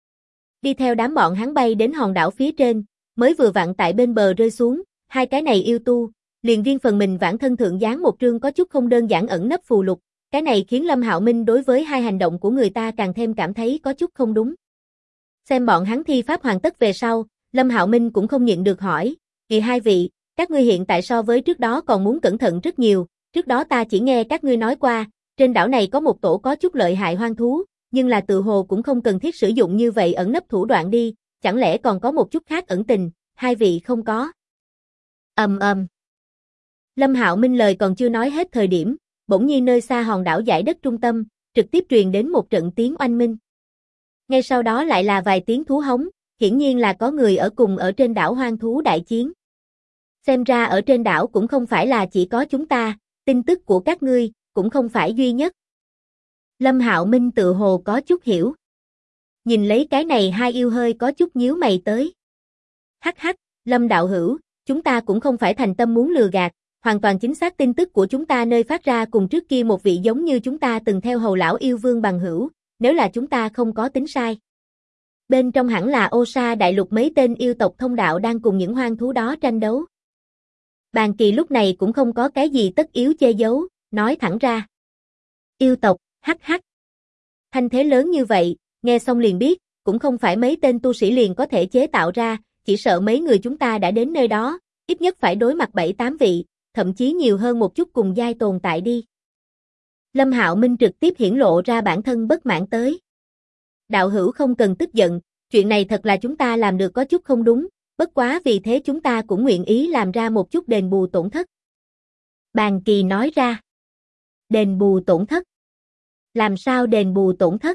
Đi theo đám bọn hắn bay đến hòn đảo phía trên, mới vừa vặn tại bên bờ rơi xuống, hai cái này yêu tu, liền riêng phần mình vãn thân thượng dán một trương có chút không đơn giản ẩn nấp phù lục, cái này khiến Lâm Hạo Minh đối với hai hành động của người ta càng thêm cảm thấy có chút không đúng. Xem bọn hắn thi pháp hoàn tất về sau, Lâm Hạo Minh cũng không nhịn được hỏi, "Kỳ hai vị, các ngươi hiện tại so với trước đó còn muốn cẩn thận rất nhiều, trước đó ta chỉ nghe các ngươi nói qua, trên đảo này có một tổ có chút lợi hại hoang thú, nhưng là tự hồ cũng không cần thiết sử dụng như vậy ẩn nấp thủ đoạn đi, chẳng lẽ còn có một chút khác ẩn tình, hai vị không có?" Lâm Hạo Minh lời còn chưa nói hết thời điểm, bỗng nhiên nơi xa hòn đảo dải đất trung tâm, trực tiếp truyền đến một trận tiếng oanh minh. Ngay sau đó lại là vài tiếng thú hống, hiển nhiên là có người ở cùng ở trên đảo hoang thú đại chiến. Xem ra ở trên đảo cũng không phải là chỉ có chúng ta, tin tức của các ngươi cũng không phải duy nhất. Lâm Hạo Minh tự hồ có chút hiểu. Nhìn lấy cái này hai yêu hơi có chút nhíu mày tới. Hắc hắc, Lâm đạo hữu, chúng ta cũng không phải thành tâm muốn lừa gạt, hoàn toàn chính xác tin tức của chúng ta nơi phát ra cùng trước kia một vị giống như chúng ta từng theo hầu lão yêu vương bằng hữu, nếu là chúng ta không có tính sai. Bên trong hẳn là Ô Sa đại lục mấy tên yêu tộc thông đạo đang cùng những hoang thú đó tranh đấu. Bàn Kỳ lúc này cũng không có cái gì tất yếu che giấu, nói thẳng ra. Yêu tộc, hắc hắc. Thanh thế lớn như vậy, nghe xong liền biết, cũng không phải mấy tên tu sĩ liền có thể chế tạo ra, chỉ sợ mấy người chúng ta đã đến nơi đó, ít nhất phải đối mặt 7-8 vị, thậm chí nhiều hơn một chút cùng giai tồn tại đi. Lâm Hạo Minh trực tiếp hiển lộ ra bản thân bất mãn tới. Đạo hữu không cần tức giận, chuyện này thật là chúng ta làm được có chút không đúng, bất quá vì thế chúng ta cũng nguyện ý làm ra một chút đền bù tổn thất. Bàn Kỳ nói ra. Đền bù tổn thất? Làm sao đền bù tổn thất?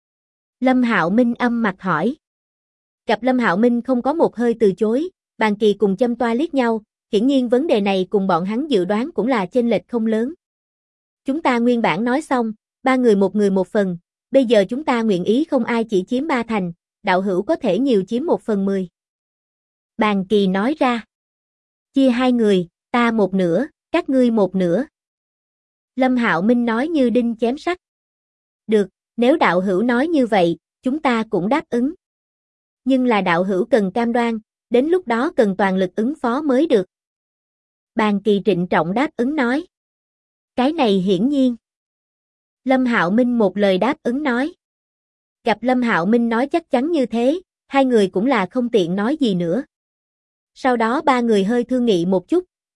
Lâm Hạo Minh âm mặt hỏi. Gặp Lâm Hạo Minh không có một hơi từ chối, Bàn Kỳ cùng châm toa liếc nhau, hiển nhiên vấn đề này cùng bọn hắn dự đoán cũng là chênh lệch không lớn. Chúng ta nguyên bản nói xong, 3 người một phần, bây giờ chúng ta nguyện ý không ai chỉ chiếm 3 thành, đạo hữu có thể nhiều chiếm 1/10. Bàn Kỳ nói ra. Chia 2 người, ta 1/2, các ngươi 1/2. Lâm Hạo Minh nói như đinh chém sắt. Được, nếu đạo hữu nói như vậy, chúng ta cũng đáp ứng. Nhưng là đạo hữu cần cam đoan, đến lúc đó cần toàn lực ứng phó mới được. Bàn Kỳ trịnh trọng đáp ứng nói. Cái này hiển nhiên. Lâm Hạo Minh một lời đáp ứng nói. Gặp Lâm Hạo Minh nói chắc chắn như thế, hai người cũng là không tiện nói gì nữa. Sau đó 3 người hơi thương nghị một chút,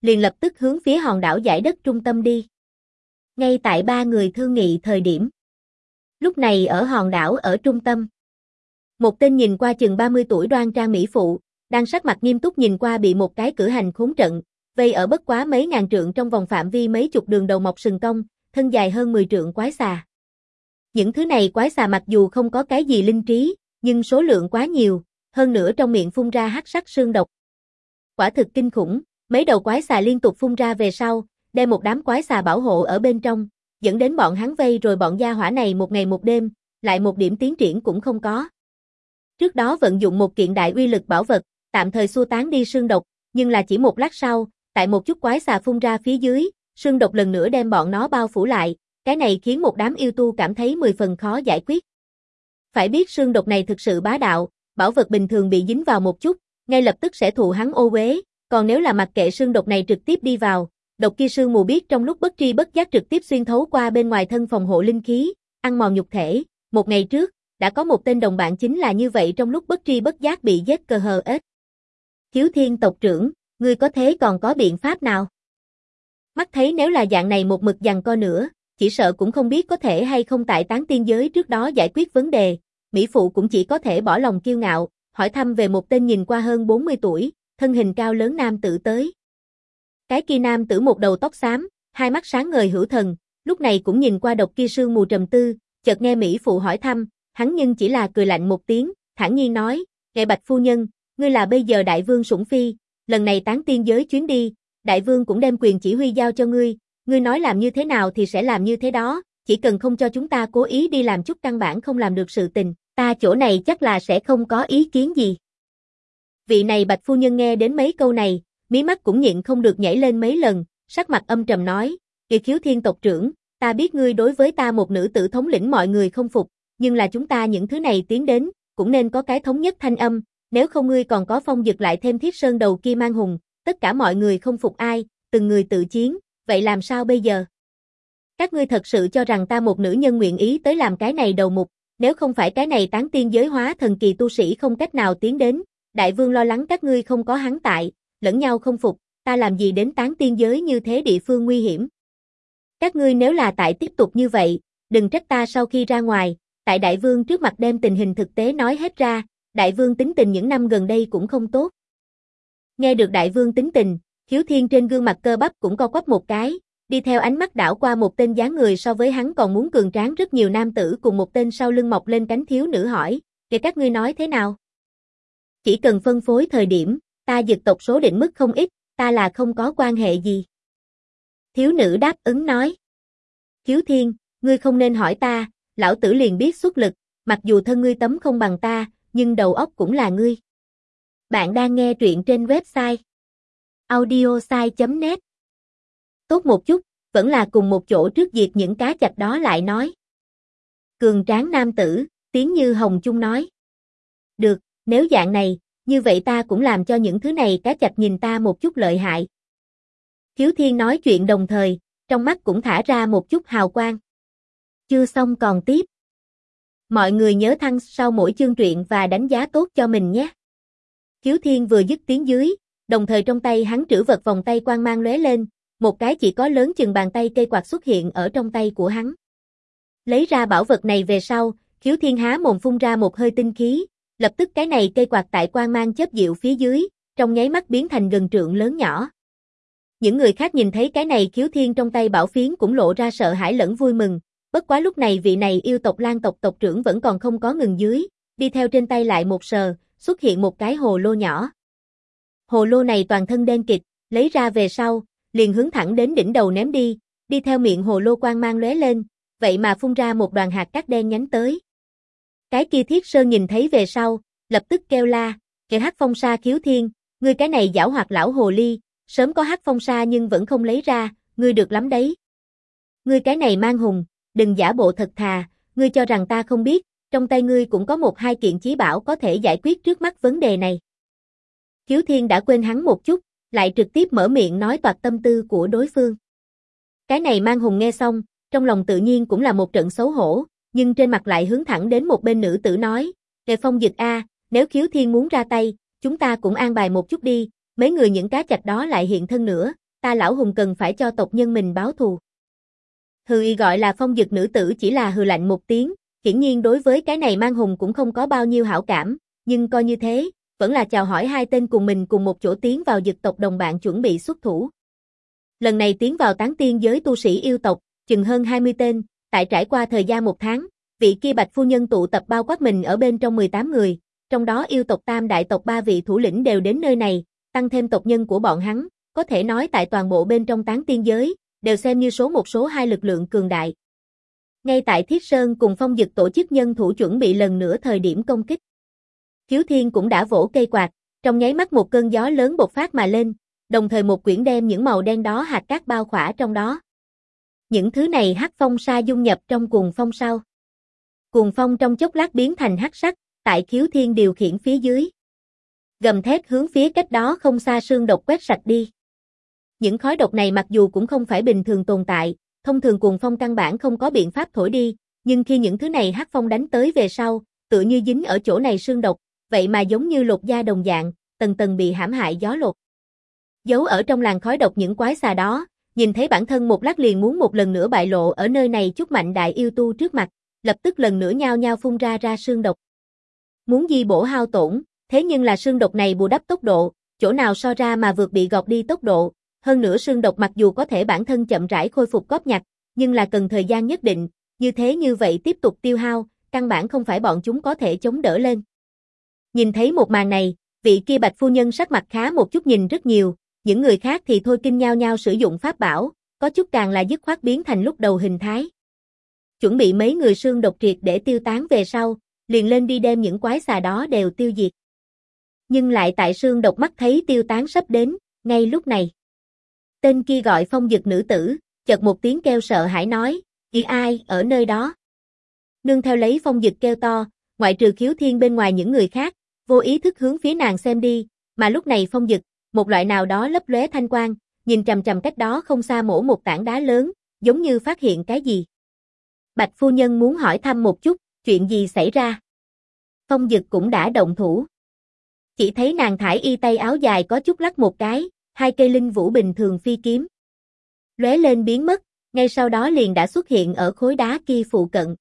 liền lập tức hướng phía hòn đảo dải đất trung tâm đi. Ngay tại ba người thương nghị thời điểm. Lúc này ở hòn đảo ở trung tâm. Một tên nhìn qua chừng 30 tuổi đoan trang mỹ phụ, đang sắc mặt nghiêm túc nhìn qua bị một cái cử hành khốn trận, vây ở bất quá mấy ngàn trượng trong vòng phạm vi mấy chục đường đầu mọc sừng cong, thân dài hơn 10 trượng quái xà. Những thứ này quái xà mặc dù không có cái gì linh trí, nhưng số lượng quá nhiều, hơn nữa trong miệng phun ra hắc sắc sương độc. Quả thực kinh khủng, mấy đầu quái xà liên tục phun ra về sau, đem một đám quái xà bảo hộ ở bên trong, dẫn đến bọn hắn vây rồi bọn gia hỏa này một ngày một đêm, lại một điểm tiến triển cũng không có. Trước đó vận dụng một kiện đại uy lực bảo vật, tạm thời xua tán đi sương độc, nhưng là chỉ một lát sau, tại một chút quái xà phun ra phía dưới, sương độc lần nữa đem bọn nó bao phủ lại, cái này khiến một đám yêu tu cảm thấy 10 phần khó giải quyết. Phải biết sương độc này thực sự bá đạo, bảo vật bình thường bị dính vào một chút, ngay lập tức sẽ thụ hắn ô uế, còn nếu là mặc kệ sương độc này trực tiếp đi vào, độc kia sương mù biết trong lúc bất tri bất giác trực tiếp xuyên thấu qua bên ngoài thân phòng hộ linh khí, ăn mòn nhục thể. Một ngày trước, đã có một tên đồng bạn chính là như vậy trong lúc bất tri bất giác bị giết cờ hờ ết. Khiếu Thiên tộc trưởng, ngươi có thế còn có biện pháp nào? Mắt thấy nếu là dạng này một mực giằng co nữa, chỉ sợ cũng không biết có thể hay không tại tán tiên giới trước đó giải quyết vấn đề, mỹ phụ cũng chỉ có thể bỏ lòng kiêu ngạo, hỏi thăm về một tên nhìn qua hơn 40 tuổi, thân hình cao lớn nam tử tới. Cái kia nam tử một đầu tóc xám, hai mắt sáng ngời hữu thần, lúc này cũng nhìn qua độc kia sương mù trầm tư, chợt nghe mỹ phụ hỏi thăm, hắn nhưng chỉ là cười lạnh một tiếng, thản nhiên nói, "Ngài Bạch phu nhân, ngươi là bây giờ đại vương sủng phi, lần này tán tiên giới chuyến đi, đại vương cũng đem quyền chỉ huy giao cho ngươi, ngươi nói làm như thế nào thì sẽ làm như thế đó, chỉ cần không cho chúng ta cố ý đi làm chút căn bản không làm được sự tình, ta chỗ này chắc là sẽ không có ý kiến gì." Vị này Bạch phu nhân nghe đến mấy câu này, mí mắt cũng nhịn không được nhảy lên mấy lần, sắc mặt âm trầm nói, "Kìa Khiếu Thiên tộc trưởng, ta biết ngươi đối với ta một nữ tử thống lĩnh mọi người không phục, nhưng là chúng ta những thứ này tiến đến, cũng nên có cái thống nhất thanh âm, nếu không ngươi còn có Phong Dực lại thêm Thiết Sơn đầu kia mang hùng, tất cả mọi người không phục ai, từng người tự chiến, vậy làm sao bây giờ? Các ngươi thật sự cho rằng ta một nữ nhân nguyện ý tới làm cái này đầu mục, nếu không phải cái này tán tiên giới hóa thần kỳ tu sĩ không cách nào tiến đến, đại vương lo lắng các ngươi không có hắn tại, lẫn nhau không phục, ta làm gì đến tán tiên giới như thế địa phương nguy hiểm. Các ngươi nếu là tại tiếp tục như vậy, đừng trách ta sau khi ra ngoài, tại đại vương trước mặt đem tình hình thực tế nói hết ra, đại vương tính tình những năm gần đây cũng không tốt." Nghe được đại vương tính tình, Khiếu Thiên trên gương mặt cơ bắp cũng co quắp một cái, đi theo ánh mắt đảo qua một tên dáng người so với hắn còn muốn cường tráng rất nhiều nam tử cùng một tên sau lưng mọc lên cánh thiếu nữ hỏi, "Kìa các ngươi nói thế nào? Chỉ cần phân phối thời điểm, ta Dực tộc số định mức không ít, ta là không có quan hệ gì." Thiếu nữ đáp ứng nói, "Khiếu Thiên, ngươi không nên hỏi ta, lão tử liền biết xuất lực, mặc dù thân ngươi tấm không bằng ta, nhưng đầu óc cũng là ngươi." Bạn đang nghe truyện trên website audiosai.net. Tốt một chút, vẫn là cùng một chỗ trước diệt những cá chạch đó lại nói. Cường tráng nam tử, tiếng như hồng chung nói. "Được, nếu dạng này, như vậy ta cũng làm cho những thứ này cá chạch nhìn ta một chút lợi hại." Khiếu Thiên nói chuyện đồng thời, trong mắt cũng thả ra một chút hào quang. Chưa xong còn tiếp. Mọi người nhớ thăng sau mỗi chương truyện và đánh giá tốt cho mình nhé. Khiếu Thiên vừa dứt tiếng dưới, đồng thời trong tay hắn trữ vật vòng tay quang mang lóe lên, một cái chỉ có lớn chừng bàn tay cây quạt xuất hiện ở trong tay của hắn. Lấy ra bảo vật này về sau, Khiếu Thiên há mồm phun ra một hơi tinh khí, lập tức cái này cây quạt tại quang mang chớp dịu phía dưới, trong nháy mắt biến thành gần trượng lớn nhỏ. Những người khác nhìn thấy cái này Khiếu Thiên trong tay bảo phiến cũng lộ ra sợ hãi lẫn vui mừng, bất quá lúc này vị này yêu tộc Lang tộc tộc trưởng vẫn còn không có ngừng dưới, đi theo trên tay lại một sờ, xuất hiện một cái hồ lô nhỏ. Hồ lô này toàn thân đen kịt, lấy ra về sau, liền hướng thẳng đến đỉnh đầu ném đi theo miệng hồ lô quang mang lóe lên, vậy mà phun ra một đoàn hạt cát đen nhánh tới. Cái kia Thiết Sơn nhìn thấy về sau, lập tức kêu la, "Kẻ Hắc Phong Sa Khiếu Thiên, ngươi cái này giảo hoạt lão hồ ly, sớm có Hắc Phong Sa nhưng vẫn không lấy ra, ngươi được lắm đấy. Ngươi cái này mang hùng, đừng giả bộ thật thà, ngươi cho rằng ta không biết, trong tay ngươi cũng có một hai kiện chí bảo có thể giải quyết trước mắt vấn đề này." Khiếu Thiên đã quên hắn một chút, lại trực tiếp mở miệng nói toạc tâm tư của đối phương. Cái này mang hùng nghe xong, trong lòng tự nhiên cũng là một trận xấu hổ, nhưng trên mặt lại hướng thẳng đến một bên nữ tử nói, "Kề Phong Dực a, nếu Khiếu Thiên muốn ra tay, chúng ta cũng an bài một chút đi, mấy người những cá chạch đó lại hiện thân nữa, ta lão hùng cần phải cho tộc nhân mình báo thù. Hừ, y gọi là Phong Dực nữ tử chỉ là hừ lạnh một tiếng, hiển nhiên đối với cái này Mang Hùng cũng không có bao nhiêu hảo cảm, nhưng coi như thế, vẫn là chào hỏi hai tên cùng mình cùng một chỗ tiến vào Dực tộc đồng bạn chuẩn bị xuất thủ. Lần này tiến vào tán tiên giới tu sĩ yêu tộc, chừng hơn 20 tên, tại trải qua thời gian 1 tháng, vị kia Bạch phu nhân tụ tập bao quát mình ở bên trong 18 người, trong đó yêu tộc Tam đại tộc 3 vị thủ lĩnh đều đến nơi này, tăng thêm tộc nhân của bọn hắn, có thể nói tại toàn bộ bên trong tán tiên giới, đều xem như số 1 số 2 lực lượng cường đại. Ngay tại Thiết Sơn cùng Phong Dực tổ chức nhân thủ chuẩn bị lần nữa thời điểm công kích. Khiếu Thiên cũng đã vỗ cây quạt, trong nháy mắt một cơn gió lớn bộc phát mà lên, đồng thời một quyển đem những màu đen đó hạt cát bao khỏa trong đó. Những thứ này hắc phong sa dung nhập trong cuồng phong sau. Cuồng phong trong chốc lát biến thành hắc sắc, tại Khiếu Thiên điều khiển phía dưới. Gầm thét hướng phía cách đó không xa sương độc quét sạch đi. Những khói độc này mặc dù cũng không phải bình thường tồn tại, thông thường cuồng phong căn bản không có biện pháp thổi đi, nhưng khi những thứ này hắc phong đánh tới về sau, tựa như dính ở chỗ này sương độc, vậy mà giống như lột da đồng dạng, tầng tầng bị hãm hại gió lột. Giấu ở trong làn khói độc những quái xà đó, nhìn thấy bản thân một lát liền muốn một lần nữa bại lộ ở nơi này chút mạnh đại yêu tu trước mặt, lập tức lần nữa nhao nhao phun ra sương độc. Muốn di bổ hao tổn, thế nhưng là sương độc này bù đắp tốc độ, chỗ nào so ra mà vượt bị gọt đi tốc độ, hơn nữa sương độc mặc dù có thể bản thân chậm rãi khôi phục góp nhặt, nhưng là cần thời gian nhất định, như vậy tiếp tục tiêu hao, căn bản không phải bọn chúng có thể chống đỡ lên. Nhìn thấy một màn này, vị kia Bạch phu nhân sắc mặt khá một chút nhìn rất nhiều, những người khác thì thôi kinh nhao nhao sử dụng pháp bảo, có chút càng là dứt khoát biến thành lúc đầu hình thái. Chuẩn bị mấy người sương độc triệt để tiêu tán về sau, liền lên đi đem những quái xà đó đều tiêu diệt. Nhưng lại tại sương độc mắt thấy tiêu tán sắp đến, ngay lúc này. Tên kia gọi Phong Dực nữ tử, chợt một tiếng kêu sợ hãi nói, "Kìa ai ở nơi đó?" Nương theo lấy Phong Dực kêu to, ngoại trừ Khiếu Thiên bên ngoài những người khác, vô ý thức hướng phía nàng xem đi, mà lúc này Phong Dực, một loại nào đó lấp lóe thanh quang, nhìn chằm chằm cách đó không xa mổ một tảng đá lớn, giống như phát hiện cái gì. Bạch phu nhân muốn hỏi thăm một chút, chuyện gì xảy ra? Phong Dực cũng đã động thủ. Chỉ thấy nàng thải y tay áo dài có chút lắc một cái, hai cây linh vũ bình thường phi kiếm lóe lên biến mất, ngay sau đó liền đã xuất hiện ở khối đá kia phụ cận.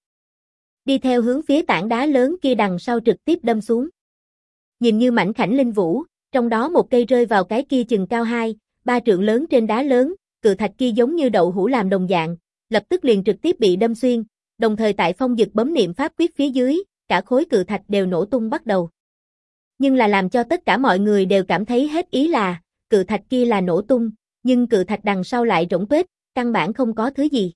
Đi theo hướng phía tảng đá lớn kia đằng sau trực tiếp đâm xuống. Nhìn như mảnh khảnh linh vũ, trong đó một cây rơi vào cái kia chừng cao 2-3 trượng lớn trên đá lớn, cự thạch kia giống như đậu hũ làm đồng dạng, lập tức liền trực tiếp bị đâm xuyên, đồng thời tại Phong Dực bấm niệm pháp quyết phía dưới, cả khối cự thạch đều nổ tung bắt đầu. Nhưng là làm cho tất cả mọi người đều cảm thấy hết ý là, cự thạch kia là nổ tung, nhưng cự thạch đằng sau lại rỗng tuếch, căn bản không có thứ gì.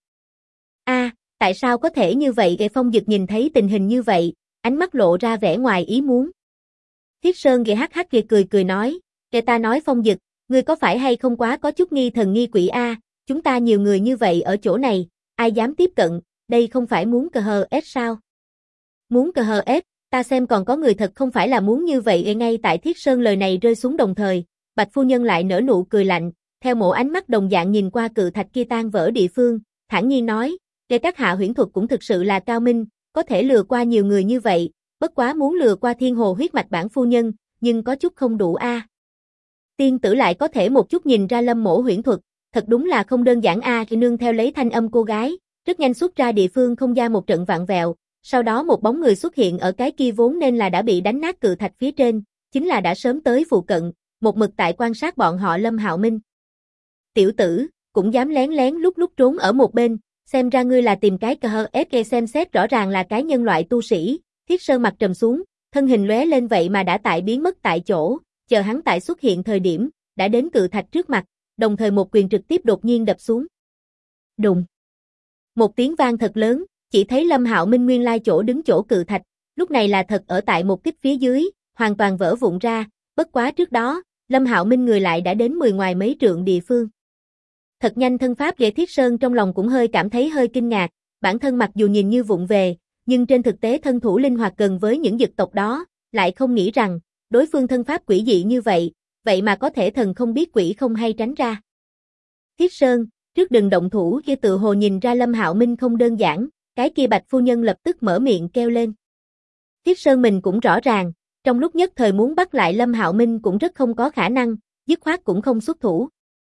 Tại sao có thể như vậy? Ghệ Phong Dực nhìn thấy tình hình như vậy, ánh mắt lộ ra vẻ ngoài ý muốn. Thiết Sơn ghệ hắc hắc cười nói, "Kẻ ta nói Phong Dực, ngươi có phải hay không quá có chút nghi thần nghi quỷ a? Chúng ta nhiều người như vậy ở chỗ này, ai dám tiếp cận, đây không phải muốn cờ hờ ép sao?" Muốn cờ hờ ép, ta xem còn có người thật không phải là muốn như vậy. Ngay tại Thiết Sơn lời này rơi xuống đồng thời, Bạch phu nhân lại nở nụ cười lạnh, theo một ánh mắt đồng dạng nhìn qua cự thạch kia tan vỡ địa phương, thản nhiên nói, "Kẻ các hạ huyễn thuật cũng thực sự là cao minh, có thể lừa qua nhiều người như vậy, bất quá muốn lừa qua Thiên Hồ huyết mạch bản phu nhân, nhưng có chút không đủ a." Tiên tử lại có thể một chút nhìn ra Lâm mỗ huyễn thuật, thật đúng là không đơn giản a. Nương theo lấy thanh âm cô gái, rất nhanh xuất ra địa phương không gian một trận vạn vẹo, sau đó một bóng người xuất hiện ở cái kia vốn nên là đã bị đánh nát cự thạch phía trên, chính là đã sớm tới phụ cận, một mực tại quan sát bọn họ Lâm Hạo Minh. "Tiểu tử, cũng dám lén lén lúc trốn ở một bên, xem ra ngươi là tìm cái cờ hờ ép." Xem xét rõ ràng là cái nhân loại tu sĩ, Thiết Sơn mặt trầm xuống, thân hình lóe lên vậy mà đã tại biến mất tại chỗ, chờ hắn tại xuất hiện thời điểm, đã đến cự thạch trước mặt, đồng thời một quyền trực tiếp đột nhiên đập xuống. Đùng. Một tiếng vang thật lớn, chỉ thấy Lâm Hạo Minh nguyên lai chỗ đứng chỗ cự thạch, lúc này là thật ở tại một kích phía dưới, hoàn toàn vỡ vụn ra, bất quá trước đó, Lâm Hạo Minh người lại đã đến 10 ngoài mấy trượng địa phương. Thật nhanh thân pháp ghệ Thiết Sơn trong lòng cũng hơi cảm thấy hơi kinh ngạc, bản thân mặc dù nhìn như vụng về, nhưng trên thực tế thân thủ linh hoạt gần với những dực tộc đó, lại không nghĩ rằng, đối phương thân pháp quỷ dị như vậy, vậy mà có thể thần không biết quỷ không hay tránh ra. Thiết Sơn, trước đừng động thủ. Kia tự hồ nhìn ra Lâm Hạo Minh không đơn giản, cái kia Bạch phu nhân lập tức mở miệng kêu lên. Thiết Sơn mình cũng rõ ràng, trong lúc nhất thời muốn bắt lại Lâm Hạo Minh cũng rất không có khả năng, dứt khoát cũng không xuất thủ.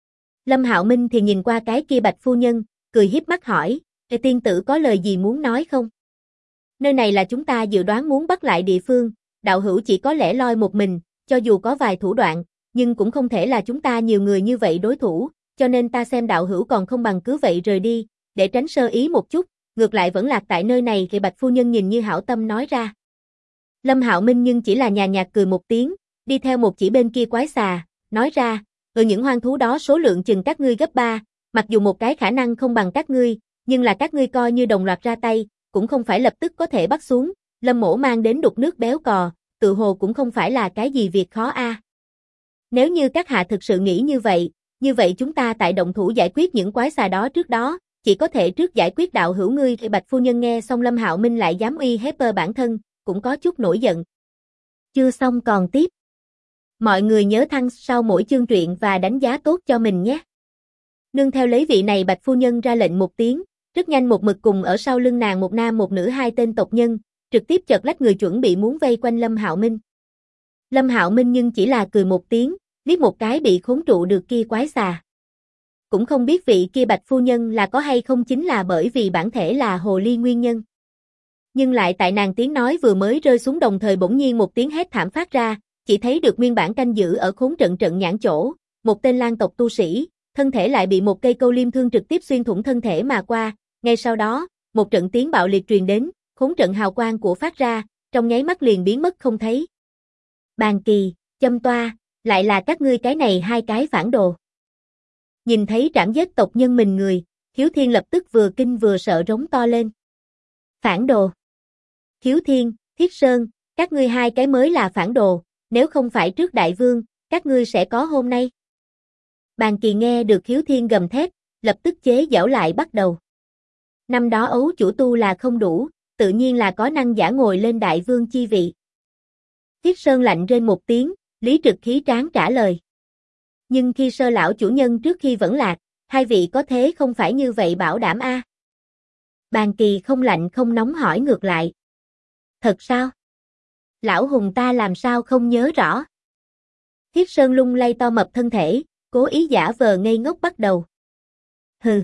Lâm Hạo Minh thì nhìn qua cái kia Bạch phu nhân, cười hiếp mắt hỏi, tiên tử có lời gì muốn nói không? Nơi này là chúng ta dự đoán muốn bắt lại địa phương, đạo hữu chỉ có lẻ loi một mình, cho dù có vài thủ đoạn, nhưng cũng không thể là chúng ta nhiều người như vậy đối thủ, cho nên ta xem đạo hữu còn không bằng cứ vậy rời đi, để tránh sơ ý một chút, ngược lại vẫn lạc tại nơi này thì Bạch phu nhân nhìn như hảo tâm nói ra. Lâm Hạo Minh nhưng chỉ là nhàn nhạt cười một tiếng, đi theo một chỉ bên kia quái xà, nói ra, những hoang thú đó số lượng chừng các ngươi gấp 3, mặc dù một cái khả năng không bằng các ngươi, nhưng là các ngươi coi như đồng loạt ra tay, cũng không phải lập tức có thể bắt xuống, Lâm mỗ mang đến đục nước béo cò, tự hồ cũng không phải là cái gì việc khó a. Nếu như các hạ thực sự nghĩ như vậy chúng ta tại động thủ giải quyết những quái xà đó trước đó, chỉ có thể trước giải quyết đạo hữu ngươi. Thì Bạch phu nhân nghe xong Lâm Hạo Minh lại dám uy hiếp bản thân, cũng có chút nổi giận. Chưa xong còn tiếp. Mọi người nhớ thăng sau mỗi chương truyện và đánh giá tốt cho mình nhé. Nương theo lấy vị này Bạch phu nhân ra lệnh một tiếng, rất nhanh một mực cùng ở sau lưng nàng một nam một nữ hai tên tộc nhân, trực tiếp chợt lách người chuẩn bị muốn vây quanh Lâm Hạo Minh. Lâm Hạo Minh nhưng chỉ là cười một tiếng, liếc một cái bị khốn trụ được kia quái xà. Cũng không biết vị kia Bạch phu nhân là có hay không chính là bởi vì bản thể là hồ ly nguyên nhân. Nhưng lại tại nàng tiếng nói vừa mới rơi xuống đồng thời bỗng nhiên một tiếng hét thảm phát ra, chỉ thấy được nguyên bản canh giữ ở khốn trận nhãn chỗ, một tên lang tộc tu sĩ, thân thể lại bị một cây câu liêm thương trực tiếp xuyên thủng thân thể mà qua, ngay sau đó, một trận tiếng bạo liệt truyền đến, khốn trận hào quang của phát ra, trong nháy mắt liền biến mất không thấy. Bàn Kỳ, Châm Toa, lại là các ngươi cái này hai cái phản đồ. Nhìn thấy trảm giết tộc nhân mình người, Khiếu Thiên lập tức vừa kinh vừa sợ rống to lên. Phản đồ. Khiếu Thiên, Thiết Sơn, các ngươi hai cái mới là phản đồ, nếu không phải trước đại vương, các ngươi sẽ có hôm nay. Bàn Kỳ nghe được Khiếu Thiên gầm thét, lập tức chế giễu lại bắt đầu. Năm đó ấu chủ tu là không đủ, tự nhiên là có năng giả ngồi lên đại vương chi vị. Thiết Sơn lạnh rên một tiếng, lý trực khí tráng trả lời. Nhưng khi Sơ lão chủ nhân trước khi vẫn lạc, hai vị có thế không phải như vậy bảo đảm a? Bàn Kỳ không lạnh không nóng hỏi ngược lại. Thật sao? Lão hùng ta làm sao không nhớ rõ? Thiết Sơn lung lay to mập thân thể, cố ý giả vờ ngây ngốc bắt đầu. Hừ.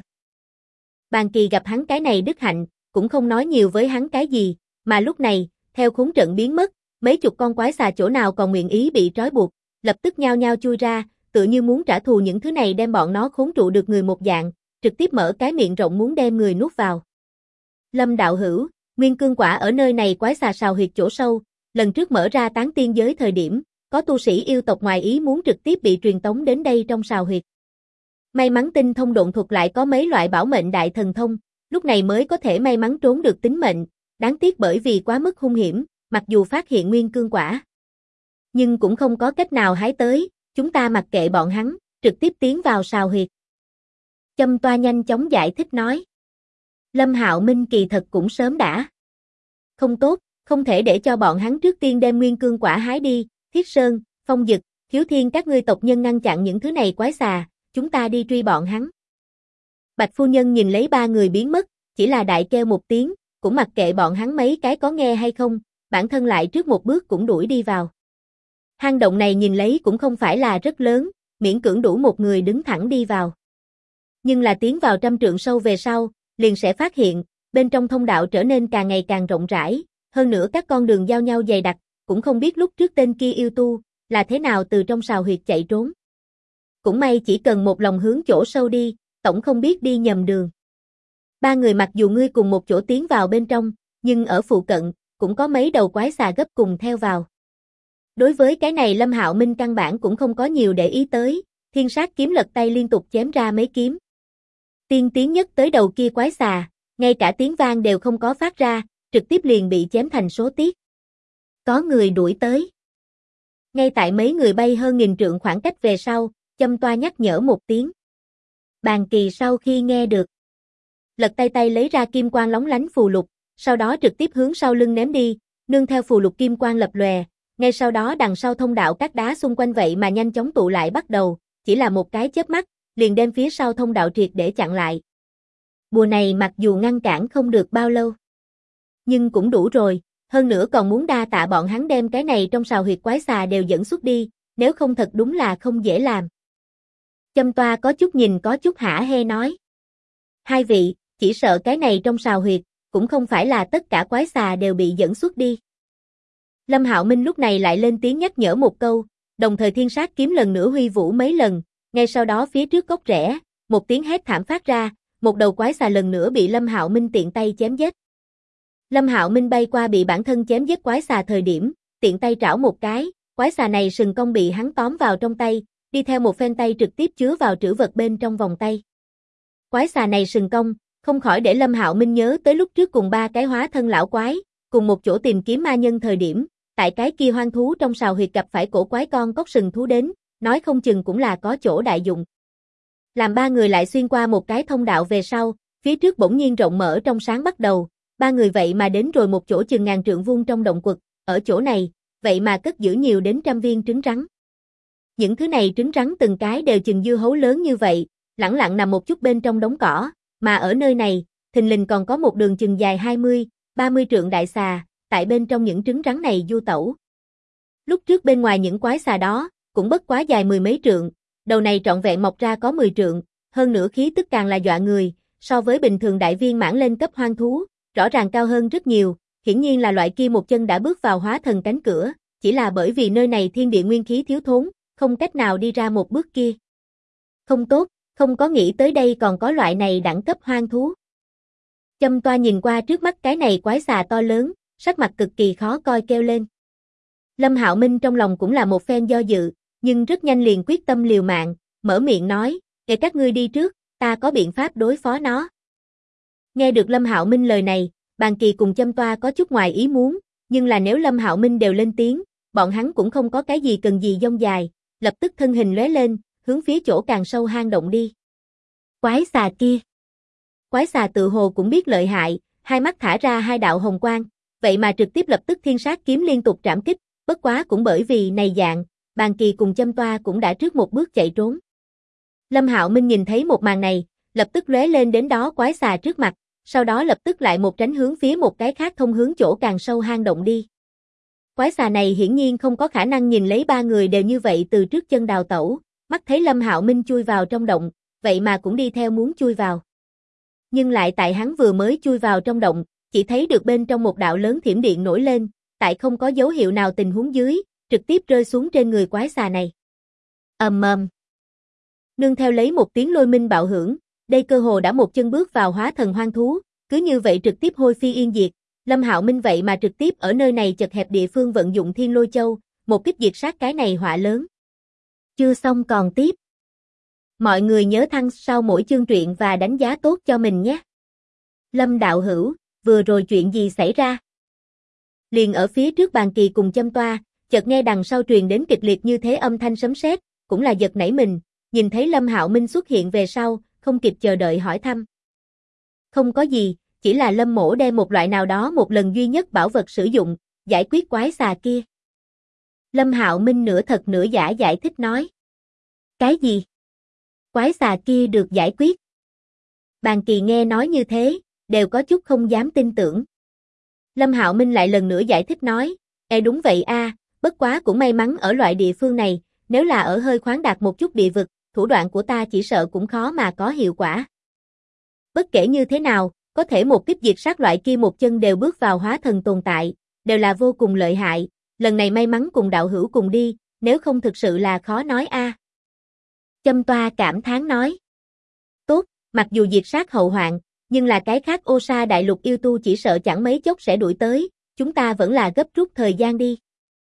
Bàn Kỳ gặp hắn cái này đức hạnh, cũng không nói nhiều với hắn cái gì, mà lúc này, theo khốn trận biến mất, mấy chục con quái xà chỗ nào còn nguyện ý bị trói buộc, lập tức nhao nhao chui ra, tựa như muốn trả thù những thứ này đem bọn nó khốn trụ được người một dạng, trực tiếp mở cái miệng rộng muốn đem người nuốt vào. Lâm đạo hữu, nguyên cương quả ở nơi này quái xà sào huyệt chỗ sâu, lần trước mở ra tán tiên giới thời điểm, có tu sĩ yêu tộc ngoài ý muốn trực tiếp bị truyền tống đến đây trong sào huyệt. May mắn tinh thông độn thuật lại có mấy loại bảo mệnh đại thần thông, lúc này mới có thể may mắn trốn được tính mệnh, đáng tiếc bởi vì quá mức hung hiểm, mặc dù phát hiện nguyên cương quả. Nhưng cũng không có cách nào hái tới, chúng ta mặc kệ bọn hắn, trực tiếp tiến vào sào huyệt. Châm Toa nhanh chóng giải thích nói. Lâm Hạo Minh kỳ thật cũng sớm đã. Không tốt, không thể để cho bọn hắn trước tiên đem nguyên cương quả hái đi, Thiết Sơn, Phong Dực, Khiếu Thiên các ngươi tộc nhân ngăn chặn những thứ này quái xà, chúng ta đi truy bọn hắn. Bạch phu nhân nhìn lấy ba người biến mất, chỉ là đại kêu một tiếng, cũng mặc kệ bọn hắn mấy cái có nghe hay không, bản thân lại trước một bước cũng đuổi đi vào. Hang động này nhìn lấy cũng không phải là rất lớn, miễn cưỡng đủ một người đứng thẳng đi vào. Nhưng là tiến vào 100 trượng sâu về sau, liền sẽ phát hiện, bên trong thông đạo trở nên càng ngày càng rộng rãi, hơn nữa các con đường giao nhau dày đặc, cũng không biết lúc trước tên kia yêu tu, là thế nào từ trong sào huyệt chạy trốn. Cũng may chỉ cần một lòng hướng chỗ sâu đi, tổng không biết đi nhầm đường. Ba người mặc dù ngươi cùng một chỗ tiến vào bên trong, nhưng ở phụ cận, cũng có mấy đầu quái xà gấp cùng theo vào. Đối với cái này Lâm Hạo Minh căn bản cũng không có nhiều để ý tới, thiên sát kiếm lật tay liên tục chém ra mấy kiếm. Tiên tiến nhất tới đầu kia quái xà, ngay cả tiếng vang đều không có phát ra, trực tiếp liền bị chém thành số tiết. Có người đuổi tới. Ngay tại mấy người bay hơn 1000 trượng khoảng cách về sau, Châm Toa nhắc nhở một tiếng. Bàn Kỳ sau khi nghe được, lật tay lấy ra kim quang lóng lánh phù lục, sau đó trực tiếp hướng sau lưng ném đi, nương theo phù lục kim quang lập lòe, ngay sau đó đằng sau thông đạo các đá xung quanh vậy mà nhanh chóng tụ lại bắt đầu, chỉ là một cái chớp mắt, liền đem phía sau thông đạo triệt để chặn lại. Bùa này mặc dù ngăn cản không được bao lâu, nhưng cũng đủ rồi, hơn nữa còn muốn đa tạ bọn hắn đem cái này trong sào huyệt quái xà đều dẫn xuất đi, nếu không thật đúng là không dễ làm. Châm Toa có chút nhìn có chút hả hê nói. Hai vị, chỉ sợ cái này trong sào huyệt, cũng không phải là tất cả quái xà đều bị dẫn xuất đi. Lâm Hạo Minh lúc này lại lên tiếng nhắc nhở một câu, đồng thời thiên sát kiếm lần nữa huy vũ mấy lần, ngay sau đó phía trước góc rẽ, một tiếng hét thảm phát ra, một đầu quái xà lần nữa bị Lâm Hạo Minh tiện tay chém giết. Lâm Hạo Minh bay qua bị bản thân chém giết quái xà thời điểm, tiện tay trảo một cái, quái xà này sừng cong bị hắn tóm vào trong tay, đi theo một phen tay trực tiếp chứa vào trữ vật bên trong vòng tay. Quái xà này sừng cong, không khỏi để Lâm Hạo Minh nhớ tới lúc trước cùng ba cái hóa thân lão quái, cùng một chỗ tìm kiếm ma nhân thời điểm, tại cái kia hoang thú trong sào huyệt gặp phải cổ quái con cóc sừng thú đến, nói không chừng cũng là có chỗ đại dụng. Làm ba người lại xuyên qua một cái thông đạo về sau, phía trước bỗng nhiên rộng mở trong sáng bắt đầu, ba người vậy mà đến rồi một chỗ chừng ngàn trượng vuông trong động quật, ở chỗ này, vậy mà cất giữ nhiều đến 100 viên trứng rắn. Những thứ này trứng rắn từng cái đều chừng dưa hấu lớn như vậy, lẳng lặng nằm một chút bên trong đống cỏ, mà ở nơi này, thình lình còn có một đường chừng dài 20, 30 trượng đại xà, tại bên trong những trứng rắn này du tẩu. Lúc trước bên ngoài những quái xà đó, cũng bất quá dài mười mấy trượng, đầu này trọn vẹn mọc ra có 10 trượng, hơn nữa khí tức càng là dọa người, so với bình thường đại viên mãn lên cấp hoang thú, rõ ràng cao hơn rất nhiều, hiển nhiên là loại kia một chân đã bước vào hóa thần cánh cửa, chỉ là bởi vì nơi này thiên địa nguyên khí thiếu thốn, không cách nào đi ra một bước kia. Không tốt, không có nghĩ tới đây còn có loại này đẳng cấp hoang thú. Châm Toa nhìn qua trước mắt cái này quái xà to lớn, sắc mặt cực kỳ khó coi kêu lên. Lâm Hạo Minh trong lòng cũng là một phen do dự, nhưng rất nhanh liền quyết tâm liều mạng, mở miệng nói, để các ngươi đi trước, ta có biện pháp đối phó nó. Nghe được Lâm Hạo Minh lời này, Bàn Kỳ cùng Châm Toa có chút ngoài ý muốn, nhưng là nếu Lâm Hạo Minh đều lên tiếng, bọn hắn cũng không có cái gì cần gì dông dài, lập tức thân hình lóe lên, hướng phía chỗ càng sâu hang động đi. Quái xà kia. Quái xà tự hồ cũng biết lợi hại, hai mắt thả ra hai đạo hồng quang, vậy mà trực tiếp lập tức thiên sát kiếm liên tục trảm kích, bất quá cũng bởi vì này dạng, Bàn Kỳ cùng Châm Toa cũng đã trước một bước chạy trốn. Lâm Hạo Minh nhìn thấy một màn này, lập tức lóe lên đến đó quái xà trước mặt, sau đó lập tức lại một tránh hướng phía một cái khác thông hướng chỗ càng sâu hang động đi. Quái xà này hiển nhiên không có khả năng nhìn lấy ba người đều như vậy từ trước chân đào tẩu, mắt thấy Lâm Hạo Minh chui vào trong động, vậy mà cũng đi theo muốn chui vào. Nhưng lại tại hắn vừa mới chui vào trong động, chỉ thấy được bên trong một đạo lớn thiểm điện nổi lên, tại không có dấu hiệu nào tình huống dưới, trực tiếp rơi xuống trên người quái xà này. Ầm ầm. Nương theo lấy một tiếng lôi minh bạo hưởng, đây cơ hồ đã một chân bước vào hóa thần hoang thú, cứ như vậy trực tiếp hôi phi yên diệt. Lâm Hạo Minh vậy mà trực tiếp ở nơi này chật hẹp địa phương vận dụng Thiên Lôi Châu, một kích diệt sát cái này họa lớn. Chưa xong còn tiếp. Mọi người nhớ thăng sau mỗi chương truyện và đánh giá tốt cho mình nhé. Lâm đạo hữu, vừa rồi chuyện gì xảy ra? Liền ở phía trước Bàn Kỳ cùng Châm Toa, chợt nghe đằng sau truyền đến kịch liệt như thế âm thanh sấm sét, cũng là giật nảy mình, nhìn thấy Lâm Hạo Minh xuất hiện về sau, không kịp chờ đợi hỏi thăm. Không có gì, chỉ là Lâm mỗ đem một loại nào đó một lần duy nhất bảo vật sử dụng, giải quyết quái xà kia. Lâm Hạo Minh nửa thật nửa giả giải thích nói. Cái gì? Quái xà kia được giải quyết? Bàn Kỳ nghe nói như thế, đều có chút không dám tin tưởng. Lâm Hạo Minh lại lần nữa giải thích nói, đúng vậy a, bất quá cũng may mắn ở loại địa phương này, nếu là ở hơi khoáng đạt một chút địa vực, thủ đoạn của ta chỉ sợ cũng khó mà có hiệu quả. Bất kể như thế nào, có thể một kích diệt sát loại kia một chân đều bước vào hóa thần tồn tại, đều là vô cùng lợi hại, lần này may mắn cùng đạo hữu cùng đi, nếu không thực sự là khó nói a. Châm Toa cảm thán nói. Tốt, mặc dù diệt sát hậu hoạn, nhưng là cái khác Ô Sa đại lục yêu tu chỉ sợ chẳng mấy chốc sẽ đuổi tới, chúng ta vẫn là gấp rút thời gian đi.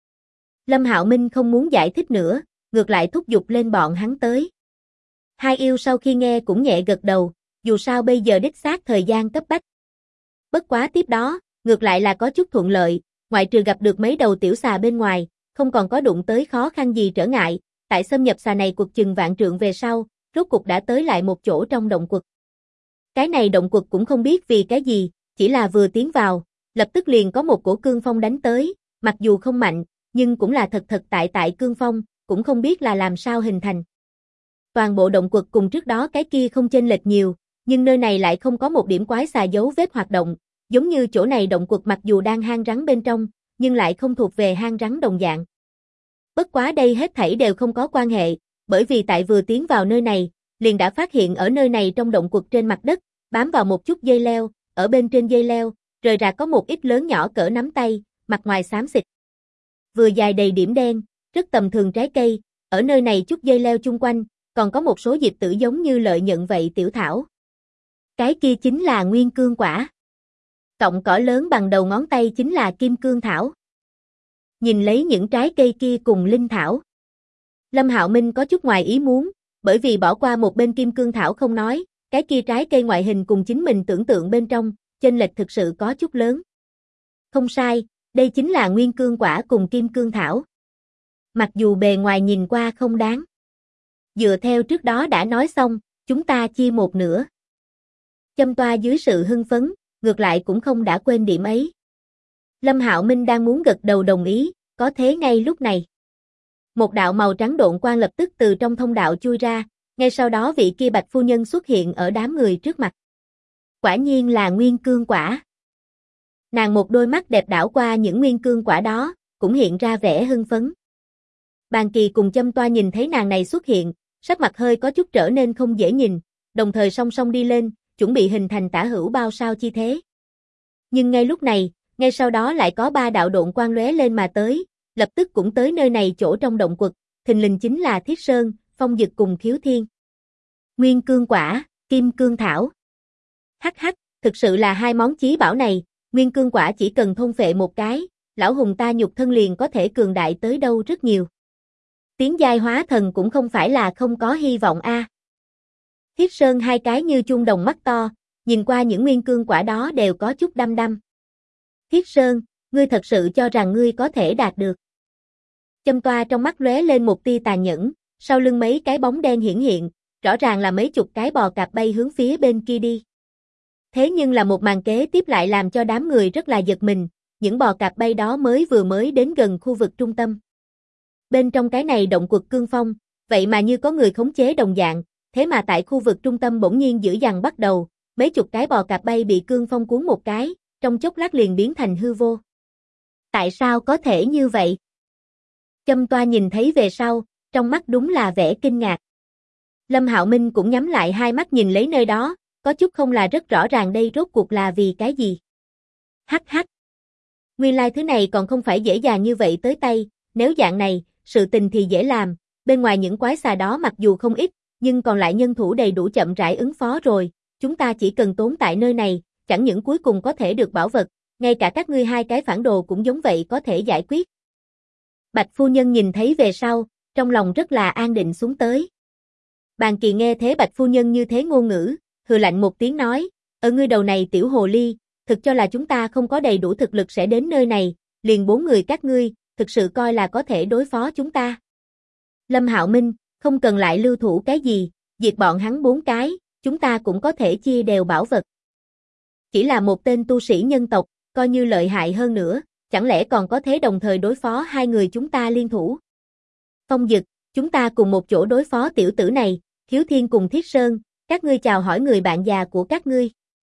Lâm Hạo Minh không muốn giải thích nữa, ngược lại thúc giục lên bọn hắn tới. Hai yêu sau khi nghe cũng nhẹ gật đầu, dù sao bây giờ đích xác thời gian cấp bách. Bất quá tiếp đó, ngược lại là có chút thuận lợi, ngoại trừ gặp được mấy đầu tiểu xà bên ngoài, không còn có đụng tới khó khăn gì trở ngại, tại xâm nhập xà này cuộc chừng vạn trượng về sau, rốt cục đã tới lại một chỗ trong động quật. Cái này động quật cũng không biết vì cái gì, chỉ là vừa tiến vào, lập tức liền có một cổ cương phong đánh tới, mặc dù không mạnh, nhưng cũng là thật thật tại cương phong, cũng không biết là làm sao hình thành. Toàn bộ động quật cùng trước đó cái kia không chênh lệch nhiều, nhưng nơi này lại không có một điểm quái xà dấu vết hoạt động, giống như chỗ này động quật mặc dù đang hang rắn bên trong, nhưng lại không thuộc về hang rắn đồng dạng. Bất quá đây hết thảy đều không có quan hệ, bởi vì tại vừa tiến vào nơi này, liền đã phát hiện ở nơi này trong động quật trên mặt đất, bám vào một chút dây leo, ở bên trên dây leo, rời rạc có một ít lớn nhỏ cỡ nắm tay, mặt ngoài xám xịt. Vừa dài đầy điểm đen, rất tầm thường trái cây, ở nơi này chút dây leo chung quanh, còn có một số diệp tử giống như lợi nhận vậy tiểu thảo. Cái kia chính là nguyên cương quả. Cọng cỏ lớn bằng đầu ngón tay chính là kim cương thảo. Nhìn lấy những trái cây kia cùng linh thảo. Lâm Hạo Minh có chút ngoài ý muốn, bởi vì bỏ qua một bên kim cương thảo không nói, cái kia trái cây ngoại hình cùng chính mình tưởng tượng bên trong, chênh lệch thực sự có chút lớn. Không sai, đây chính là nguyên cương quả cùng kim cương thảo. Mặc dù bề ngoài nhìn qua không đáng. Dựa theo trước đó đã nói xong, chúng ta chia một nửa. Châm Toa dưới sự hưng phấn, ngược lại cũng không đã quên điểm ấy. Lâm Hạo Minh đang muốn gật đầu đồng ý, có thế ngay lúc này. Một đạo màu trắng độn quang lập tức từ trong thông đạo chui ra, ngay sau đó vị kia Bạch phu nhân xuất hiện ở đám người trước mặt. Quả nhiên là nguyên cương quả. Nàng một đôi mắt đẹp đảo qua những nguyên cương quả đó, cũng hiện ra vẻ hưng phấn. Bàn Kỳ cùng Châm Toa nhìn thấy nàng này xuất hiện, sắc mặt hơi có chút trở nên không dễ nhìn, đồng thời song song đi lên, chuẩn bị hình thành tả hữu bao sao chi thế. Nhưng ngay lúc này, ngay sau đó lại có 3 đạo độn quang lóe lên mà tới, lập tức cũng tới nơi này chỗ trong động quật, thình lình chính là Thiết Sơn, Phong Dực cùng Khiếu Thiên. Nguyên cương quả, kim cương thảo. Hắc hắc, thực sự là hai món chí bảo này, nguyên cương quả chỉ cần thôn phệ một cái, lão hùng ta nhục thân liền có thể cường đại tới đâu rất nhiều. Tiến giai hóa thần cũng không phải là không có hy vọng a. Thiết Sơn hai cái như chuông đồng mắt to, nhìn qua những nguyên cương quả đó đều có chút đăm đăm. Thiết Sơn, ngươi thật sự cho rằng ngươi có thể đạt được. Châm Toa trong mắt lóe lên một tia tàn nhẫn, sau lưng mấy cái bóng đen hiển hiện, rõ ràng là mấy chục cái bò cạp bay hướng phía bên kia đi. Thế nhưng là một màn kế tiếp lại làm cho đám người rất là giật mình, những bò cạp bay đó vừa mới đến gần khu vực trung tâm. Bên trong cái này động quật cương phong, vậy mà như có người khống chế đồng dạng, thế mà tại khu vực trung tâm bỗng nhiên dữ dằn bắt đầu, mấy chục cái bò cạp bay bị cương phong cuốn một cái, trong chốc lát liền biến thành hư vô. Tại sao có thể như vậy? Châm Toa nhìn thấy về sau, trong mắt đúng là vẻ kinh ngạc. Lâm Hạo Minh cũng nhắm lại hai mắt nhìn lấy nơi đó, có chút không là rất rõ ràng đây rốt cuộc là vì cái gì. Hắc hắc. Nguyên lai thứ này còn không phải dễ dàng như vậy tới tay, nếu dạng này, sự tình thì dễ làm, bên ngoài những quái xà đó mặc dù không ít, nhưng còn lại nhân thủ đầy đủ chậm rãi ứng phó rồi, chúng ta chỉ cần tốn tại nơi này, chẳng những cuối cùng có thể được bảo vật, ngay cả các ngươi hai cái phản đồ cũng giống vậy có thể giải quyết. Bạch phu nhân nhìn thấy về sau, trong lòng rất là an định xuống tới. Bàn Kỳ nghe thế Bạch phu nhân như thế ngôn ngữ, hừ lạnh một tiếng nói, ở ngươi đầu này tiểu hồ ly, thực cho là chúng ta không có đầy đủ thực lực sẽ đến nơi này, liền 4 người các ngươi, thực sự coi là có thể đối phó chúng ta. Lâm Hạo Minh, không cần lại lưu thủ cái gì, diệt bọn hắn 4 cái, chúng ta cũng có thể chia đều bảo vật. Chỉ là một tên tu sĩ nhân tộc, coi như lợi hại hơn nữa, chẳng lẽ còn có thể đồng thời đối phó hai người chúng ta liên thủ. Phong Dực, chúng ta cùng một chỗ đối phó tiểu tử này, Khiếu Thiên cùng Thiết Sơn, các ngươi chào hỏi người bạn già của các ngươi.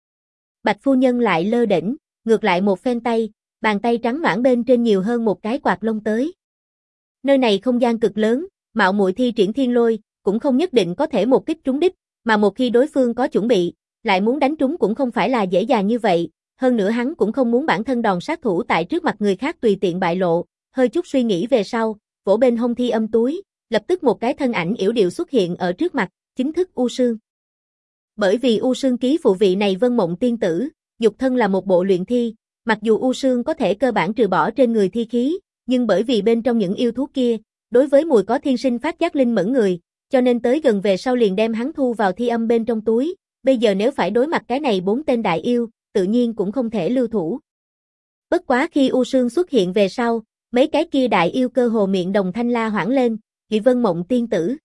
Bạch phu nhân lại lơ đễnh, ngược lại một phen tay, bàn tay trắng nõn bên trên nhiều hơn một cái quạt lông tới. Nơi này không gian cực lớn, mạo muội thi triển thiên lôi, cũng không nhất định có thể một kích trúng đích, mà một khi đối phương có chuẩn bị, lại muốn đánh trúng cũng không phải là dễ dàng như vậy, hơn nữa hắn cũng không muốn bản thân đòn sát thủ tại trước mặt người khác tùy tiện bại lộ, hơi chút suy nghĩ về sau, vỗ bên hông thi âm túi, lập tức một cái thân ảnh yểu điệu xuất hiện ở trước mặt, chính thức U Sương. Bởi vì U Sương ký phụ vị này Vân Mộng tiên tử, nhục thân là một bộ luyện thi, mặc dù U Sương có thể cơ bản trừ bỏ trên người thi khí, nhưng bởi vì bên trong những yêu thú kia, đối với mùi có thiên sinh phát giác linh mẫn người, cho nên tới gần về sau liền đem hắn thu vào thi âm bên trong túi, bây giờ nếu phải đối mặt cái này 4 tên đại yêu, tự nhiên cũng không thể lưu thủ. Bất quá khi U Sương xuất hiện về sau, mấy cái kia đại yêu cơ hồ miệng đồng thanh la hoảng lên, vì Vân Mộng tiên tử.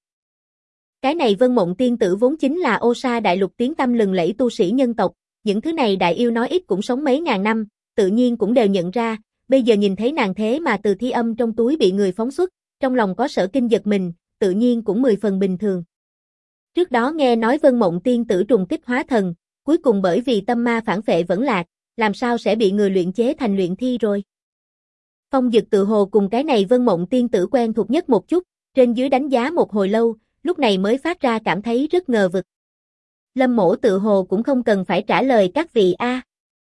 Cái này Vân Mộng tiên tử vốn chính là Ô Sa đại lục tiếng tăm lừng lẫy tu sĩ nhân tộc, những thứ này đại yêu nói ít cũng sống mấy ngàn năm, tự nhiên cũng đều nhận ra, bây giờ nhìn thấy nàng thế mà từ thi âm trong túi bị người phóng xuất, trong lòng có sở kinh giật mình, tự nhiên cũng 10 phần bình thường. Trước đó nghe nói Vân Mộng tiên tử trùng kích hóa thần, cuối cùng bởi vì tâm ma phản phệ vẫn lạc, làm sao sẽ bị người luyện chế thành luyện thi rồi. Phong Dực tự hồ cùng cái này Vân Mộng tiên tử quen thuộc nhất một chút, trên dưới đánh giá một hồi lâu, lúc này mới phát ra cảm thấy rất ngờ vực. Lâm Mỗ tự hồ cũng không cần phải trả lời các vị a.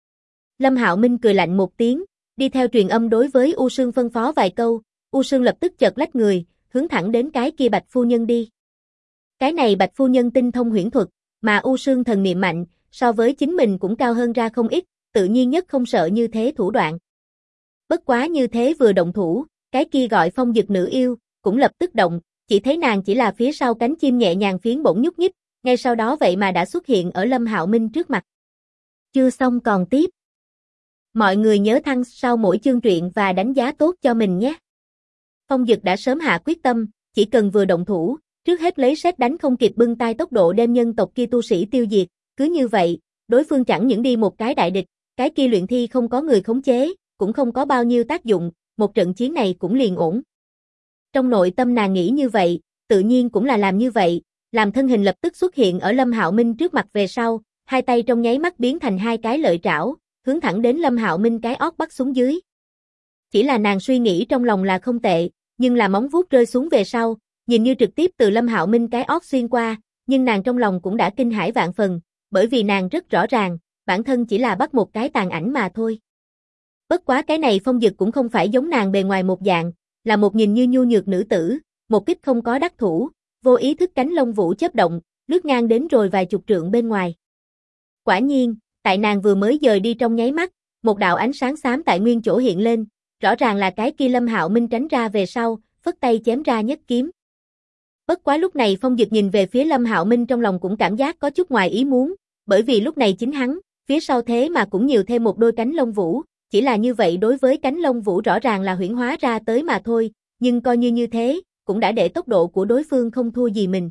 Lâm Hạo Minh cười lạnh một tiếng, đi theo truyền âm đối với U Sương phân phó vài câu, U Sương lập tức chợt lách người, hướng thẳng đến cái kia Bạch phu nhân đi. Cái này Bạch phu nhân tinh thông huyễn thuật, mà U Sương thần niệm mạnh, so với chính mình cũng cao hơn ra không ít, tự nhiên nhất không sợ như thế thủ đoạn. Bất quá như thế vừa động thủ, cái kia gọi Phong Dực nữ yêu, cũng lập tức động, chỉ thấy nàng chỉ là phía sau cánh chim nhẹ nhàng phiến bỗng nhúc nhích, ngay sau đó vậy mà đã xuất hiện ở Lâm Hạo Minh trước mặt. Chưa xong còn tiếp. Mọi người nhớ thăng sau mỗi chương truyện và đánh giá tốt cho mình nhé. Phong Dực đã sớm hạ quyết tâm, chỉ cần vừa động thủ, trước hết lấy sét đánh không kịp bưng tay tốc độ đem nhân tộc kia tu sĩ tiêu diệt, cứ như vậy, đối phương chẳng những đi một cái đại địch, cái kia luyện thi không có người khống chế, cũng không có bao nhiêu tác dụng, một trận chiến này cũng liền ổn. Trong nội tâm nàng nghĩ như vậy, tự nhiên cũng là làm như vậy, làm thân hình lập tức xuất hiện ở Lâm Hạo Minh trước mặt về sau, hai tay trong nháy mắt biến thành hai cái lợi trảo, hướng thẳng đến Lâm Hạo Minh cái ót bắt xuống dưới. Chỉ là nàng suy nghĩ trong lòng là không tệ, nhưng là móng vuốt rơi xuống về sau, nhìn như trực tiếp từ Lâm Hạo Minh cái ót xuyên qua, nhưng nàng trong lòng cũng đã kinh hãi vạn phần, bởi vì nàng rất rõ ràng, bản thân chỉ là bắt một cái tàn ảnh mà thôi. Bất quá cái này Phong Dực cũng không phải giống nàng bề ngoài một dạng, là một nhìn như nhu nhược nữ tử, một kích không có đắc thủ, vô ý thức cánh lông vũ chớp động, lướt ngang đến rồi vài chục trượng bên ngoài. Quả nhiên, tại nàng vừa mới dời đi trong nháy mắt, một đạo ánh sáng xám tại nguyên chỗ hiện lên, rõ ràng là cái kia Lâm Hạo Minh tránh ra về sau, phất tay chém ra nhất kiếm. Bất quá lúc này Phong Dực nhìn về phía Lâm Hạo Minh trong lòng cũng cảm giác có chút ngoài ý muốn, bởi vì lúc này chính hắn, phía sau thế mà cũng nhiều thêm một đôi cánh lông vũ, chỉ là như vậy đối với cánh lông vũ rõ ràng là huyễn hóa ra tới mà thôi, nhưng coi như thế, cũng đã để tốc độ của đối phương không thua gì mình.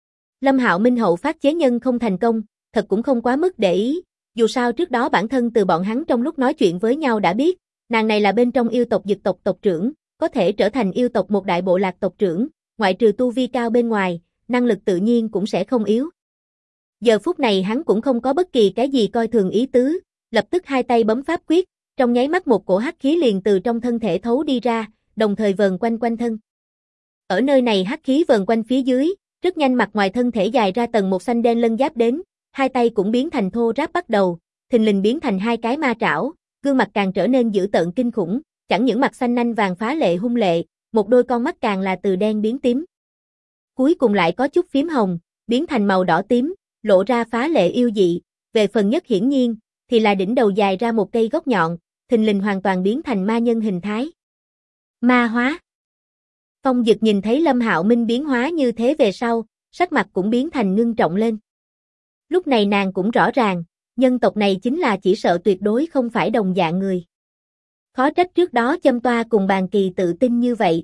Lâm Hạo Minh hậu phát chế nhân không thành công, thật cũng không quá mức để ý, dù sao trước đó bản thân từ bọn hắn trong lúc nói chuyện với nhau đã biết, nàng này là bên trong yêu tộc Dực tộc tộc trưởng, có thể trở thành yêu tộc một đại bộ lạc tộc trưởng, ngoại trừ tu vi cao bên ngoài, năng lực tự nhiên cũng sẽ không yếu. Giờ phút này hắn cũng không có bất kỳ cái gì coi thường ý tứ, lập tức hai tay bấm pháp quyết, trong nháy mắt một cổ hắc khí liền từ trong thân thể thấu đi ra, đồng thời vờn quanh quanh thân. Ở nơi này hắc khí vờn quanh phía dưới, rất nhanh mặt ngoài thân thể dài ra tầng một xanh đen lân giáp đến, hai tay cũng biến thành thô ráp bắt đầu, thình lình biến thành hai cái ma trảo, gương mặt càng trở nên dữ tợn kinh khủng, chẳng những mặt xanh nanh vàng phá lệ hung lệ, một đôi con mắt càng là từ đen biến tím. Cuối cùng lại có chút phím hồng, biến thành màu đỏ tím, lộ ra phá lệ yêu dị, về phần nhất hiển nhiên, thì là đỉnh đầu dài ra một cây gốc nhọn, thình lình hoàn toàn biến thành ma nhân hình thái. Ma hóa. Phong Dực nhìn thấy Lâm Hạo Minh biến hóa như thế về sau, sắc mặt cũng biến thành ngưng trọng lên. Lúc này nàng cũng rõ ràng, nhân tộc này chính là chỉ sợ tuyệt đối không phải đồng dạng người. Khó trách trước đó Châm Toa cùng Bàn Kỳ tự tin như vậy.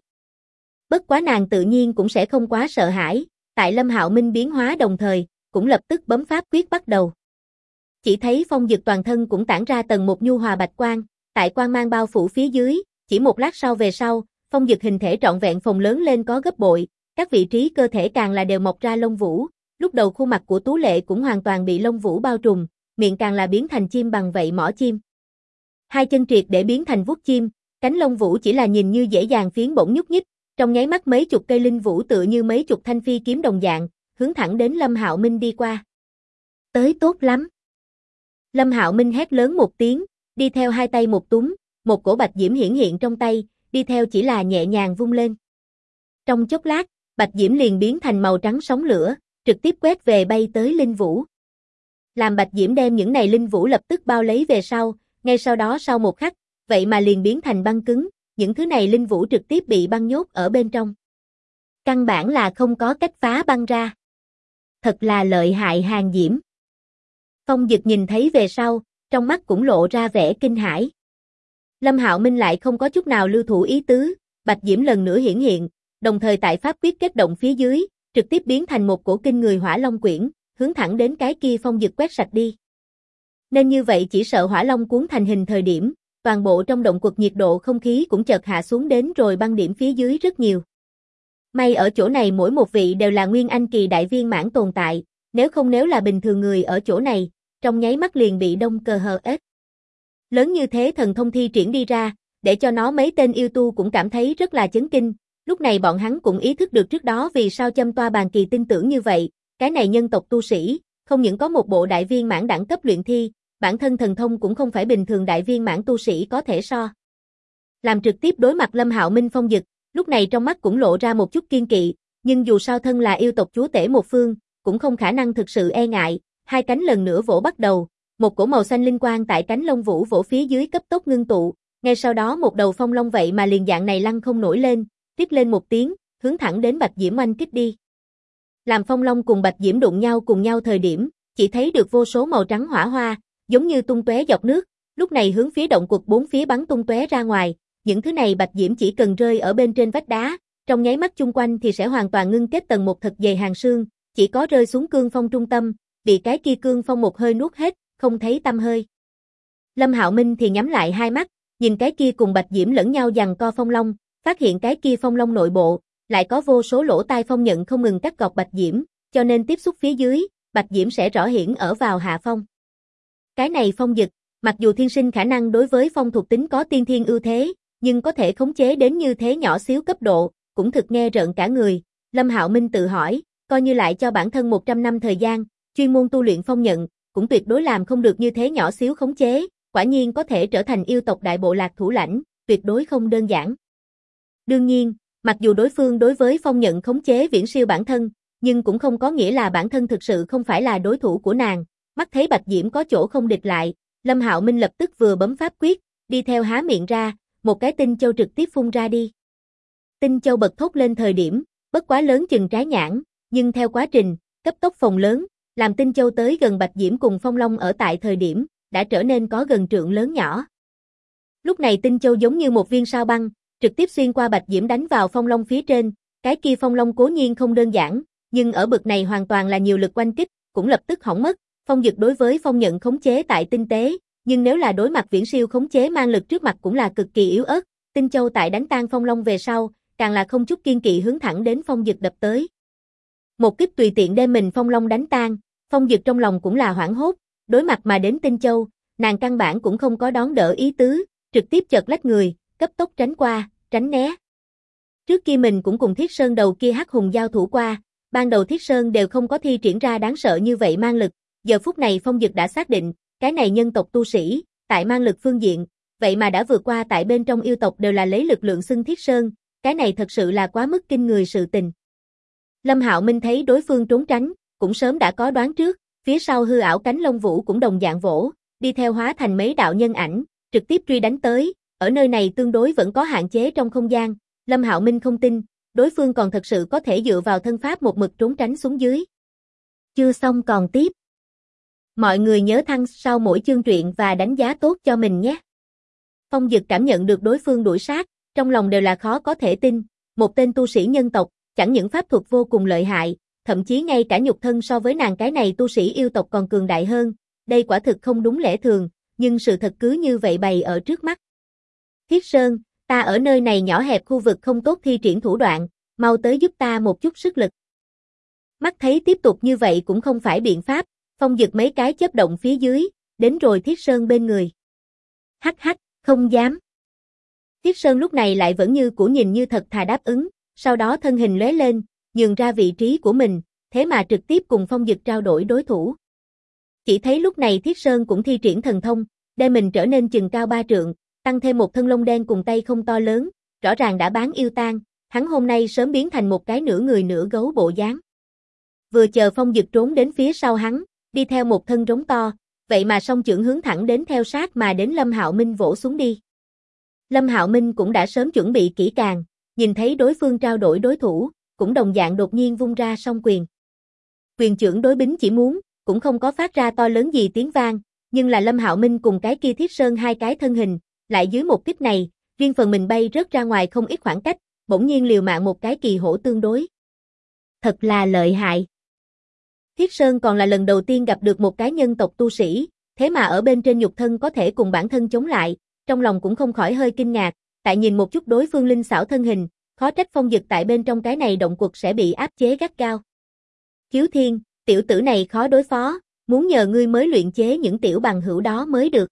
Bất quá nàng tự nhiên cũng sẽ không quá sợ hãi, tại Lâm Hạo Minh biến hóa đồng thời, cũng lập tức bấm pháp quyết bắt đầu. Chỉ thấy Phong Dực toàn thân cũng tản ra tầng một nhu hòa bạch quang, tại quang mang bao phủ phía dưới, chỉ một lát sau về sau, Phong Dực hình thể trọn vẹn phồng lớn lên có gấp bội, các vị trí cơ thể càng là đều mọc ra lông vũ, lúc đầu khuôn mặt của Tú Lệ cũng hoàn toàn bị lông vũ bao trùm, miệng càng là biến thành chim bằng vậy mỏ chim. Hai chân triệt để biến thành vuốt chim, cánh lông vũ chỉ là nhìn như dễ dàng phiến bỗng nhúc nhích, trong nháy mắt mấy chục cây linh vũ tựa như mấy chục thanh phi kiếm đồng dạng, hướng thẳng đến Lâm Hạo Minh đi qua. Tới tốt lắm. Lâm Hạo Minh hét lớn một tiếng, đi theo hai tay một túm, một cổ bạch diễm hiển hiện trong tay, đi theo chỉ là nhẹ nhàng vung lên. Trong chốc lát, bạch diễm liền biến thành màu trắng sóng lửa, trực tiếp quét về bay tới linh vũ. Làm bạch diễm đem những này linh vũ lập tức bao lấy về sau, ngay sau đó sau một khắc, vậy mà liền biến thành băng cứng, những thứ này linh vũ trực tiếp bị băng nhốt ở bên trong. Căn bản là không có cách phá băng ra. Thật là lợi hại hàng diễm. Phong Dực nhìn thấy về sau, trong mắt cũng lộ ra vẻ kinh hãi. Lâm Hạo Minh lại không có chút nào lưu thủ ý tứ, bạch diễm lần nữa hiển hiện, đồng thời tại pháp quyết kết động phía dưới, trực tiếp biến thành một cổ kinh người hỏa long quyển, hướng thẳng đến cái kia Phong Dực quét sạch đi. Nên như vậy chỉ sợ hỏa long cuốn thành hình thời điểm, toàn bộ trong động quật nhiệt độ không khí cũng chợt hạ xuống đến rồi băng điểm phía dưới rất nhiều. May ở chỗ này mỗi một vị đều là Nguyên Anh kỳ đại viên mãn tồn tại, nếu là bình thường người ở chỗ này, trong nháy mắt liền bị đông cờ hờ ết. Lớn như thế thần thông thi triển đi ra, để cho nó mấy tên yêu tu cũng cảm thấy rất là chấn kinh, Lúc này bọn hắn cũng ý thức được trước đó vì sao Châm Toa Bàn Kỳ tin tưởng như vậy, cái này nhân tộc tu sĩ, không những có một bộ đại viên mãn đẳng cấp luyện thi, bản thân thần thông cũng không phải bình thường đại viên mãn tu sĩ có thể so. Làm trực tiếp đối mặt Lâm Hạo Minh Phong Dực, lúc này trong mắt cũng lộ ra một chút kiên kỵ, nhưng dù sao thân là yêu tộc chúa tể một phương, cũng không khả năng thực sự e ngại, hai cánh lần nữa vỗ bắt đầu, một cổ màu xanh linh quang tại cánh lông vũ vỗ phía dưới cấp tốc ngưng tụ, ngay sau đó một đầu phong long vậy mà liền dạng này lăng không nổi lên, rít lên một tiếng, hướng thẳng đến Bạch Diễm oanh kích đi. Làm phong long cùng Bạch Diễm đụng nhau cùng nhau thời điểm, chỉ thấy được vô số màu trắng hỏa hoa, giống như tung tóe giọt nước, lúc này hướng phía động quật bốn phía bắn tung tóe ra ngoài, những thứ này Bạch Diễm chỉ cần rơi ở bên trên vách đá, trong nháy mắt chung quanh thì sẽ hoàn toàn ngưng kết tầng một thật dày hàng sương, chỉ có rơi xuống cương phong trung tâm, bị cái kia cương phong một hơi nuốt hết, không thấy tăm hơi. Lâm Hạo Minh thì nhắm lại hai mắt, nhìn cái kia cùng Bạch Diễm lẫn nhau giằng co phong long, phát hiện cái kia phong long nội bộ, lại có vô số lỗ tai phong nhận không ngừng cắt gọt Bạch Diễm, cho nên tiếp xúc phía dưới, Bạch Diễm sẽ rõ hiển ở vào hạ phong. Cái này phong dực, mặc dù thiên sinh khả năng đối với phong thuộc tính có tiên thiên ưu thế, nhưng có thể khống chế đến như thế nhỏ xíu cấp độ, cũng thực nghe rợn cả người. Lâm Hạo Minh tự hỏi, coi như lại cho bản thân 100 năm thời gian, chuyên môn tu luyện phong nhận, cũng tuyệt đối làm không được như thế nhỏ xíu khống chế, quả nhiên có thể trở thành yêu tộc đại bộ lạc thủ lãnh, tuyệt đối không đơn giản. Đương nhiên, mặc dù đối phương đối với phong nhận khống chế viễn siêu bản thân, nhưng cũng không có nghĩa là bản thân thực sự không phải là đối thủ của nàng. Mắt thấy Bạch Diễm có chỗ không địch lại, Lâm Hạo Minh lập tức vừa bấm pháp quyết, đi theo há miệng ra, một cái tinh châu trực tiếp phun ra đi. Tinh châu bật thốt lên thời điểm, bất quá lớn chừng trái nhãn, nhưng theo quá trình, cấp tốc phồng lớn, làm tinh châu tới gần Bạch Diễm cùng phong long ở tại thời điểm, đã trở nên có gần trượng lớn nhỏ. Lúc này tinh châu giống như một viên sao băng, trực tiếp xuyên qua Bạch Diễm đánh vào phong long phía trên, cái kia phong long cố nhiên không đơn giản, nhưng ở bực này hoàn toàn là nhiều lực oanh kích, cũng lập tức hỏng mất. Phong dực đối với phong nhận khống chế tại tinh tế, nhưng nếu là đối mặt viễn siêu khống chế mang lực trước mặt cũng là cực kỳ yếu ớt. Tinh châu tại đánh tan phong long về sau, càng là không chút kiên kỵ hướng thẳng đến phong dực đập tới. Một kích tùy tiện đem mình phong long đánh tan, phong dực trong lòng cũng là hoảng hốt, đối mặt mà đến tinh châu, nàng căn bản cũng không có đón đỡ ý tứ, trực tiếp chợt lách người, cấp tốc tránh qua, tránh né. Trước kia mình cũng cùng Thiết Sơn đầu kia hắc hùng giao thủ qua, ban đầu Thiết Sơn đều không có thi triển ra đáng sợ như vậy mang lực, giờ phút này phong dực đã xác định, cái này nhân tộc tu sĩ, tại mang lực phương diện, vậy mà đã vượt qua tại bên trong yêu tộc đều là lấy lực lượng xưng Thiết Sơn, cái này thật sự là quá mức kinh người sự tình. Lâm Hạo Minh thấy đối phương trốn tránh, cũng sớm đã có đoán trước, phía sau hư ảo cánh lông vũ cũng đồng dạng vỗ, đi theo hóa thành mấy đạo nhân ảnh, trực tiếp truy đánh tới, ở nơi này tương đối vẫn có hạn chế trong không gian, Lâm Hạo Minh không tin, đối phương còn thật sự có thể dựa vào thân pháp một mực trốn tránh xuống dưới. Chưa xong còn tiếp. Mọi người nhớ thăng sau mỗi chương truyện và đánh giá tốt cho mình nhé. Phong Dực cảm nhận được đối phương đuổi sát, trong lòng đều là khó có thể tin, một tên tu sĩ nhân tộc, chẳng những pháp thuật vô cùng lợi hại, thậm chí ngay cả nhục thân so với nàng cái này tu sĩ yêu tộc còn cường đại hơn, đây quả thực không đúng lẽ thường, nhưng sự thật cứ như vậy bày ở trước mắt. Thiết Sơn, ta ở nơi này nhỏ hẹp khu vực không tốt thi triển thủ đoạn, mau tới giúp ta một chút sức lực. Mắt thấy tiếp tục như vậy cũng không phải biện pháp, Phong Dực mấy cái chớp động phía dưới, đến rồi Thiết Sơn bên người. Hắc hắc, không dám. Thiết Sơn lúc này lại vẫn như cũ nhìn như thật thà đáp ứng, sau đó thân hình lóe lên, nhường ra vị trí của mình, thế mà trực tiếp cùng Phong Dực trao đổi đối thủ. Chỉ thấy lúc này Thiết Sơn cũng thi triển thần thông, đem mình trở nên chừng cao 3 trượng, tăng thêm một thân lông đen cùng tay không to lớn, rõ ràng đã bán yêu tan, hắn hôm nay sớm biến thành một cái nửa người nửa gấu bộ dáng. Vừa chờ Phong Dực trốn đến phía sau hắn, đi theo một thân rống to, vậy mà song chưởng hướng thẳng đến theo sát mà đến Lâm Hạo Minh vỗ xuống đi. Lâm Hạo Minh cũng đã sớm chuẩn bị kỹ càng, nhìn thấy đối phương trao đổi đối thủ, cũng đồng dạng đột nhiên vung ra song quyền. Quyền chưởng đối bính chỉ muốn, cũng không có phát ra to lớn gì tiếng vang, nhưng là Lâm Hạo Minh cùng cái kia Thiết Sơn hai cái thân hình, lại dưới một kích này, riêng phần mình bay rớt ra ngoài không ít khoảng cách, bỗng nhiên liều mạng một cái kỳ hổ tương đối. Thật là lợi hại. Thiết Sơn còn là lần đầu tiên gặp được một cái nhân tộc tu sĩ, thế mà ở bên trên nhục thân có thể cùng bản thân chống lại, trong lòng cũng không khỏi hơi kinh ngạc, tại nhìn một chút đối phương linh xảo thân hình, khó trách Phong Dực tại bên trong cái này động quật sẽ bị áp chế gắt gao. Khiếu Thiên, tiểu tử này khó đối phó, muốn nhờ ngươi mới luyện chế những tiểu bằng hữu đó mới được.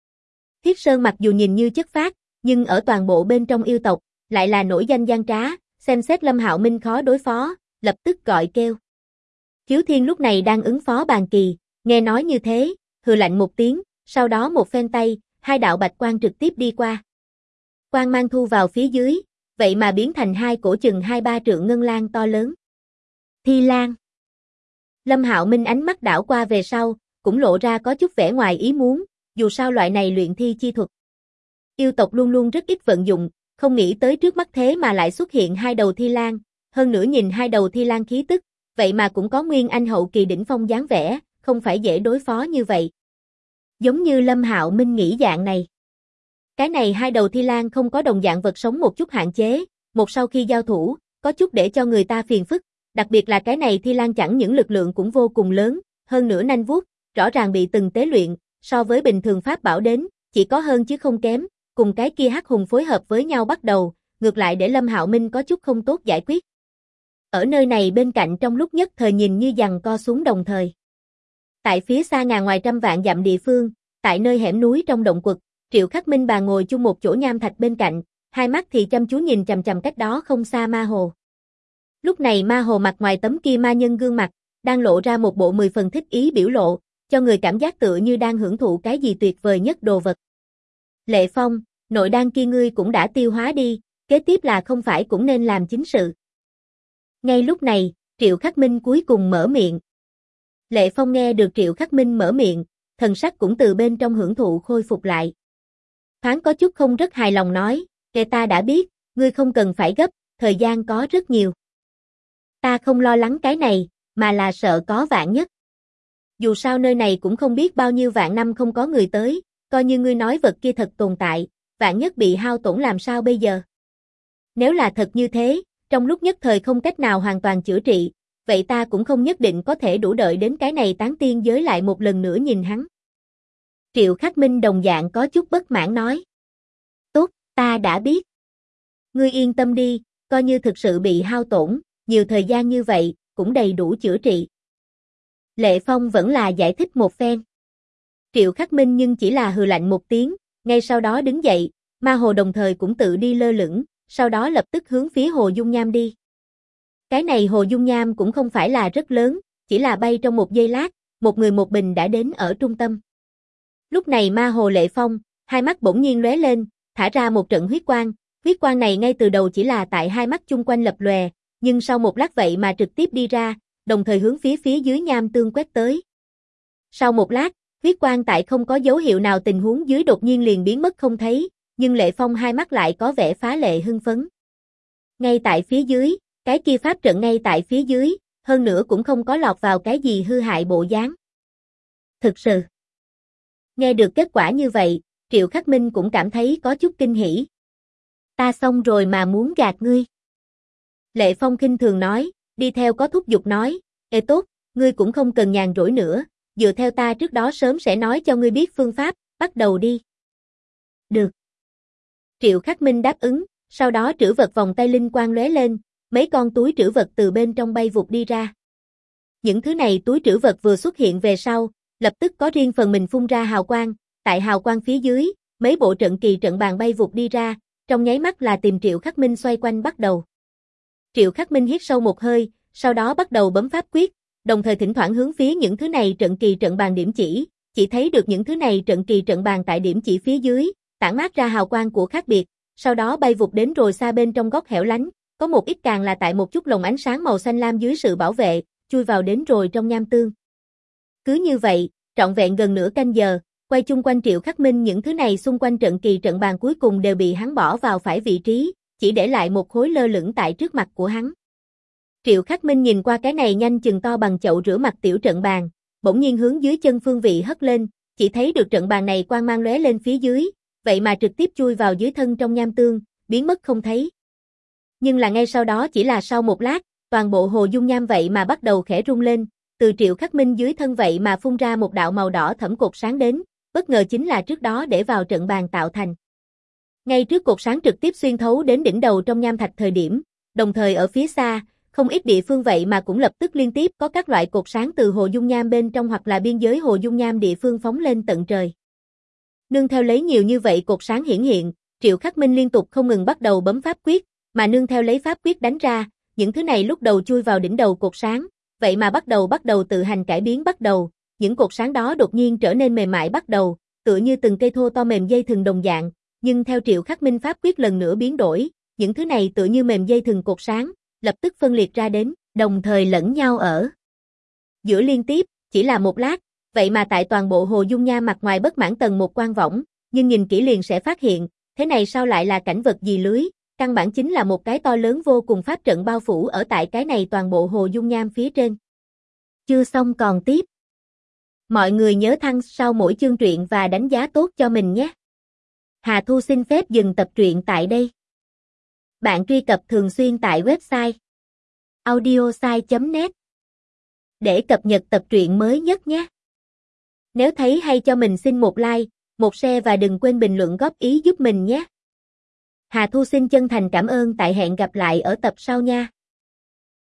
Thiết Sơn mặc dù nhìn như chất phác, nhưng ở toàn bộ bên trong yêu tộc, lại là nổi danh gian trá, xem xét Lâm Hạo Minh khó đối phó, lập tức gọi kêu. Khiếu Thiên lúc này đang ứng phó bàn kỳ, nghe nói như thế, hừ lạnh một tiếng, sau đó một phen tay, hai đạo bạch quang trực tiếp đi qua. Quang mang thu vào phía dưới, vậy mà biến thành hai cổ chừng 2-3 trượng ngân lang to lớn. Thi Lang. Lâm Hạo Minh ánh mắt đảo qua về sau, cũng lộ ra có chút vẻ ngoài ý muốn, dù sao loại này luyện thi chi thuật. Yêu tộc luôn luôn rất ít vận dụng, không nghĩ tới trước mắt thế mà lại xuất hiện hai đầu Thi Lang, hơn nữa nhìn hai đầu Thi Lang khí tức, vậy mà cũng có nguyên anh hậu kỳ đỉnh phong dáng vẻ, không phải dễ đối phó như vậy. Giống như Lâm Hạo Minh nghĩ dạng này. Cái này hai đầu Thi Lang không có đồng dạng vật sống một chút hạn chế, một sau khi giao thủ, có chút để cho người ta phiền phức, đặc biệt là cái này Thi Lang chẳng những lực lượng cũng vô cùng lớn, hơn nữa nanh vuốt, rõ ràng bị từng tế luyện, so với bình thường pháp bảo đến, chỉ có hơn chứ không kém, cùng cái kia hắc hùng phối hợp với nhau bắt đầu, ngược lại để Lâm Hạo Minh có chút không tốt giải quyết. Ở nơi này bên cạnh trong lúc nhất thời nhìn như giằng co xuống đồng thời. Tại phía xa ngàn ngoài trăm vạn dặm địa phương, tại nơi hẻm núi trong động quật, Triệu Khắc Minh bà ngồi chung một chỗ nham thạch bên cạnh, hai mắt thì chăm chú nhìn chằm chằm cách đó không xa Ma Hồ. Lúc này Ma Hồ mặt ngoài tấm kia ma nhân gương mặt, đang lộ ra một bộ 10 phần thích ý biểu lộ, cho người cảm giác tựa như đang hưởng thụ cái gì tuyệt vời nhất đồ vật. Lệ Phong, nội đan kia ngươi cũng đã tiêu hóa đi, kế tiếp là không phải cũng nên làm chính sự. Ngay lúc này, Triệu Khắc Minh cuối cùng mở miệng. Lệ Phong nghe được Triệu Khắc Minh mở miệng, thần sắc cũng từ bên trong hưởng thụ khôi phục lại. Thoáng có chút không rất hài lòng nói, kể ta đã biết, ngươi không cần phải gấp, thời gian có rất nhiều. Ta không lo lắng cái này, mà là sợ có vạn nhất. Dù sao nơi này cũng không biết bao nhiêu vạn năm không có người tới, coi như ngươi nói vật kia thật tồn tại, vạn nhất bị hao tổn làm sao bây giờ? Nếu là thật như thế, trong lúc nhất thời không cách nào hoàn toàn chữa trị, vậy ta cũng không nhất định có thể đủ đợi đến cái này tán tiên giới lại một lần nữa nhìn hắn. Triệu Khắc Minh đồng dạng có chút bất mãn nói. Tốt, ta đã biết. Ngươi yên tâm đi, coi như thực sự bị hao tổn, nhiều thời gian như vậy, cũng đầy đủ chữa trị. Lệ Phong vẫn là giải thích một phen. Triệu Khắc Minh nhưng chỉ là hừ lạnh một tiếng, ngay sau đó đứng dậy, Ma Hồ đồng thời cũng tự đi lơ lửng, sau đó lập tức hướng phía Hồ Dung Nham đi. Cái này Hồ Dung Nham cũng không phải là rất lớn, chỉ là bay trong một giây lát, một người một bình đã đến ở trung tâm. Lúc này Ma Hồ Lệ Phong, hai mắt bỗng nhiên lóe lên, thả ra một trận huyết quang này ngay từ đầu chỉ là tại hai mắt chung quanh lập lòe, nhưng sau một lát vậy mà trực tiếp đi ra, đồng thời hướng phía dưới nham tương quét tới. Sau một lát, huyết quang tại không có dấu hiệu nào tình huống dưới đột nhiên liền biến mất không thấy, nhưng Lệ Phong hai mắt lại có vẻ phá lệ hưng phấn. Ngay tại phía dưới, cái kia pháp trận ngay tại phía dưới, hơn nữa cũng không có lọt vào cái gì hư hại bộ dáng. Thực sự. Nghe được kết quả như vậy, Triệu Khắc Minh cũng cảm thấy có chút kinh hỉ. Ta xong rồi mà muốn gạt ngươi. Lệ Phong khinh thường nói, đi theo có thúc giục nói, ê tốt, ngươi cũng không cần nhàn rỗi nữa, dựa theo ta trước đó sớm sẽ nói cho ngươi biết phương pháp, bắt đầu đi. Được. Triệu Khắc Minh đáp ứng, sau đó trữ vật vòng tay linh quang lóe lên, mấy con túi trữ vật từ bên trong bay vụt đi ra. Những thứ này túi trữ vật vừa xuất hiện về sau, lập tức có riêng phần mình phun ra hào quang, tại hào quang phía dưới, mấy bộ trận kỳ trận bàn bay vụt đi ra, trong nháy mắt là tìm Triệu Khắc Minh xoay quanh bắt đầu. Triệu Khắc Minh hít sâu một hơi, sau đó bắt đầu bấm pháp quyết, đồng thời thỉnh thoảng hướng phía những thứ này trận kỳ trận bàn điểm chỉ thấy được những thứ này trận kỳ trận bàn tại điểm chỉ phía dưới, tản mát ra hào quang của khác biệt, sau đó bay vụt đến rồi xa bên trong góc hẻo lánh, có một ít càng là tại một chút lồng ánh sáng màu xanh lam dưới sự bảo vệ, chui vào đến rồi trong nham tương. Cứ như vậy, trọn vẹn gần nửa canh giờ, quay chung quanh Triệu Khắc Minh những thứ này xung quanh trận kỳ trận bàn cuối cùng đều bị hắn bỏ vào phải vị trí, chỉ để lại một khối lơ lửng tại trước mặt của hắn. Triệu Khắc Minh nhìn qua cái này nhanh chừng to bằng chậu rửa mặt tiểu trận bàn, bỗng nhiên hướng dưới chân phương vị hất lên, chỉ thấy được trận bàn này quang mang lóe lên phía dưới, vậy mà trực tiếp chui vào dưới thân trong nham tương, biến mất không thấy. Nhưng là ngay sau đó chỉ là sau một lát, toàn bộ hồ dung nham vậy mà bắt đầu khẽ rung lên, từ Triệu Khắc Minh dưới thân vậy mà phun ra một đạo màu đỏ thẫm cột sáng đến, bất ngờ chính là trước đó để vào trận bàn tạo thành. Ngay trước cột sáng trực tiếp xuyên thấu đến đỉnh đầu trong nham thạch thời điểm, đồng thời ở phía xa, không ít địa phương vậy mà cũng lập tức liên tiếp có các loại cột sáng từ hồ dung nham bên trong hoặc là biên giới hồ dung nham địa phương phóng lên tận trời. Nương theo lấy nhiều như vậy cột sáng hiển hiện, Triệu Khắc Minh liên tục không ngừng bắt đầu bấm pháp quyết, mà nương theo lấy pháp quyết đánh ra, những thứ này lúc đầu chui vào đỉnh đầu cột sáng, vậy mà bắt đầu tự hành cải biến bắt đầu, những cột sáng đó đột nhiên trở nên mềm mại bắt đầu, tựa như từng cây thô to mềm dây thừng đồng dạng, nhưng theo Triệu Khắc Minh pháp quyết lần nữa biến đổi, những thứ này tựa như mềm dây thừng cột sáng, lập tức phân liệt ra đến, đồng thời lẫn nhau ở giữa liên tiếp, chỉ là một lát, vậy mà tại toàn bộ hồ dung nham mặt ngoài bất mãn tầng một quang võng, nhưng nhìn kỹ liền sẽ phát hiện, thế này sao lại là cảnh vật gì lưới, căn bản chính là một cái to lớn vô cùng pháp trận bao phủ ở tại cái này toàn bộ hồ dung nham phía trên. Chưa xong còn tiếp. Mọi người nhớ thăng sau mỗi chương truyện và đánh giá tốt cho mình nhé. Hà Thu xin phép dừng tập truyện tại đây. Bạn truy cập thường xuyên tại website audiosai.net để cập nhật tập truyện mới nhất nhé. Nếu thấy hay cho mình xin một like, một share và đừng quên bình luận góp ý giúp mình nhé. Hà Thu xin chân thành cảm ơn, tại hẹn gặp lại ở tập sau nha.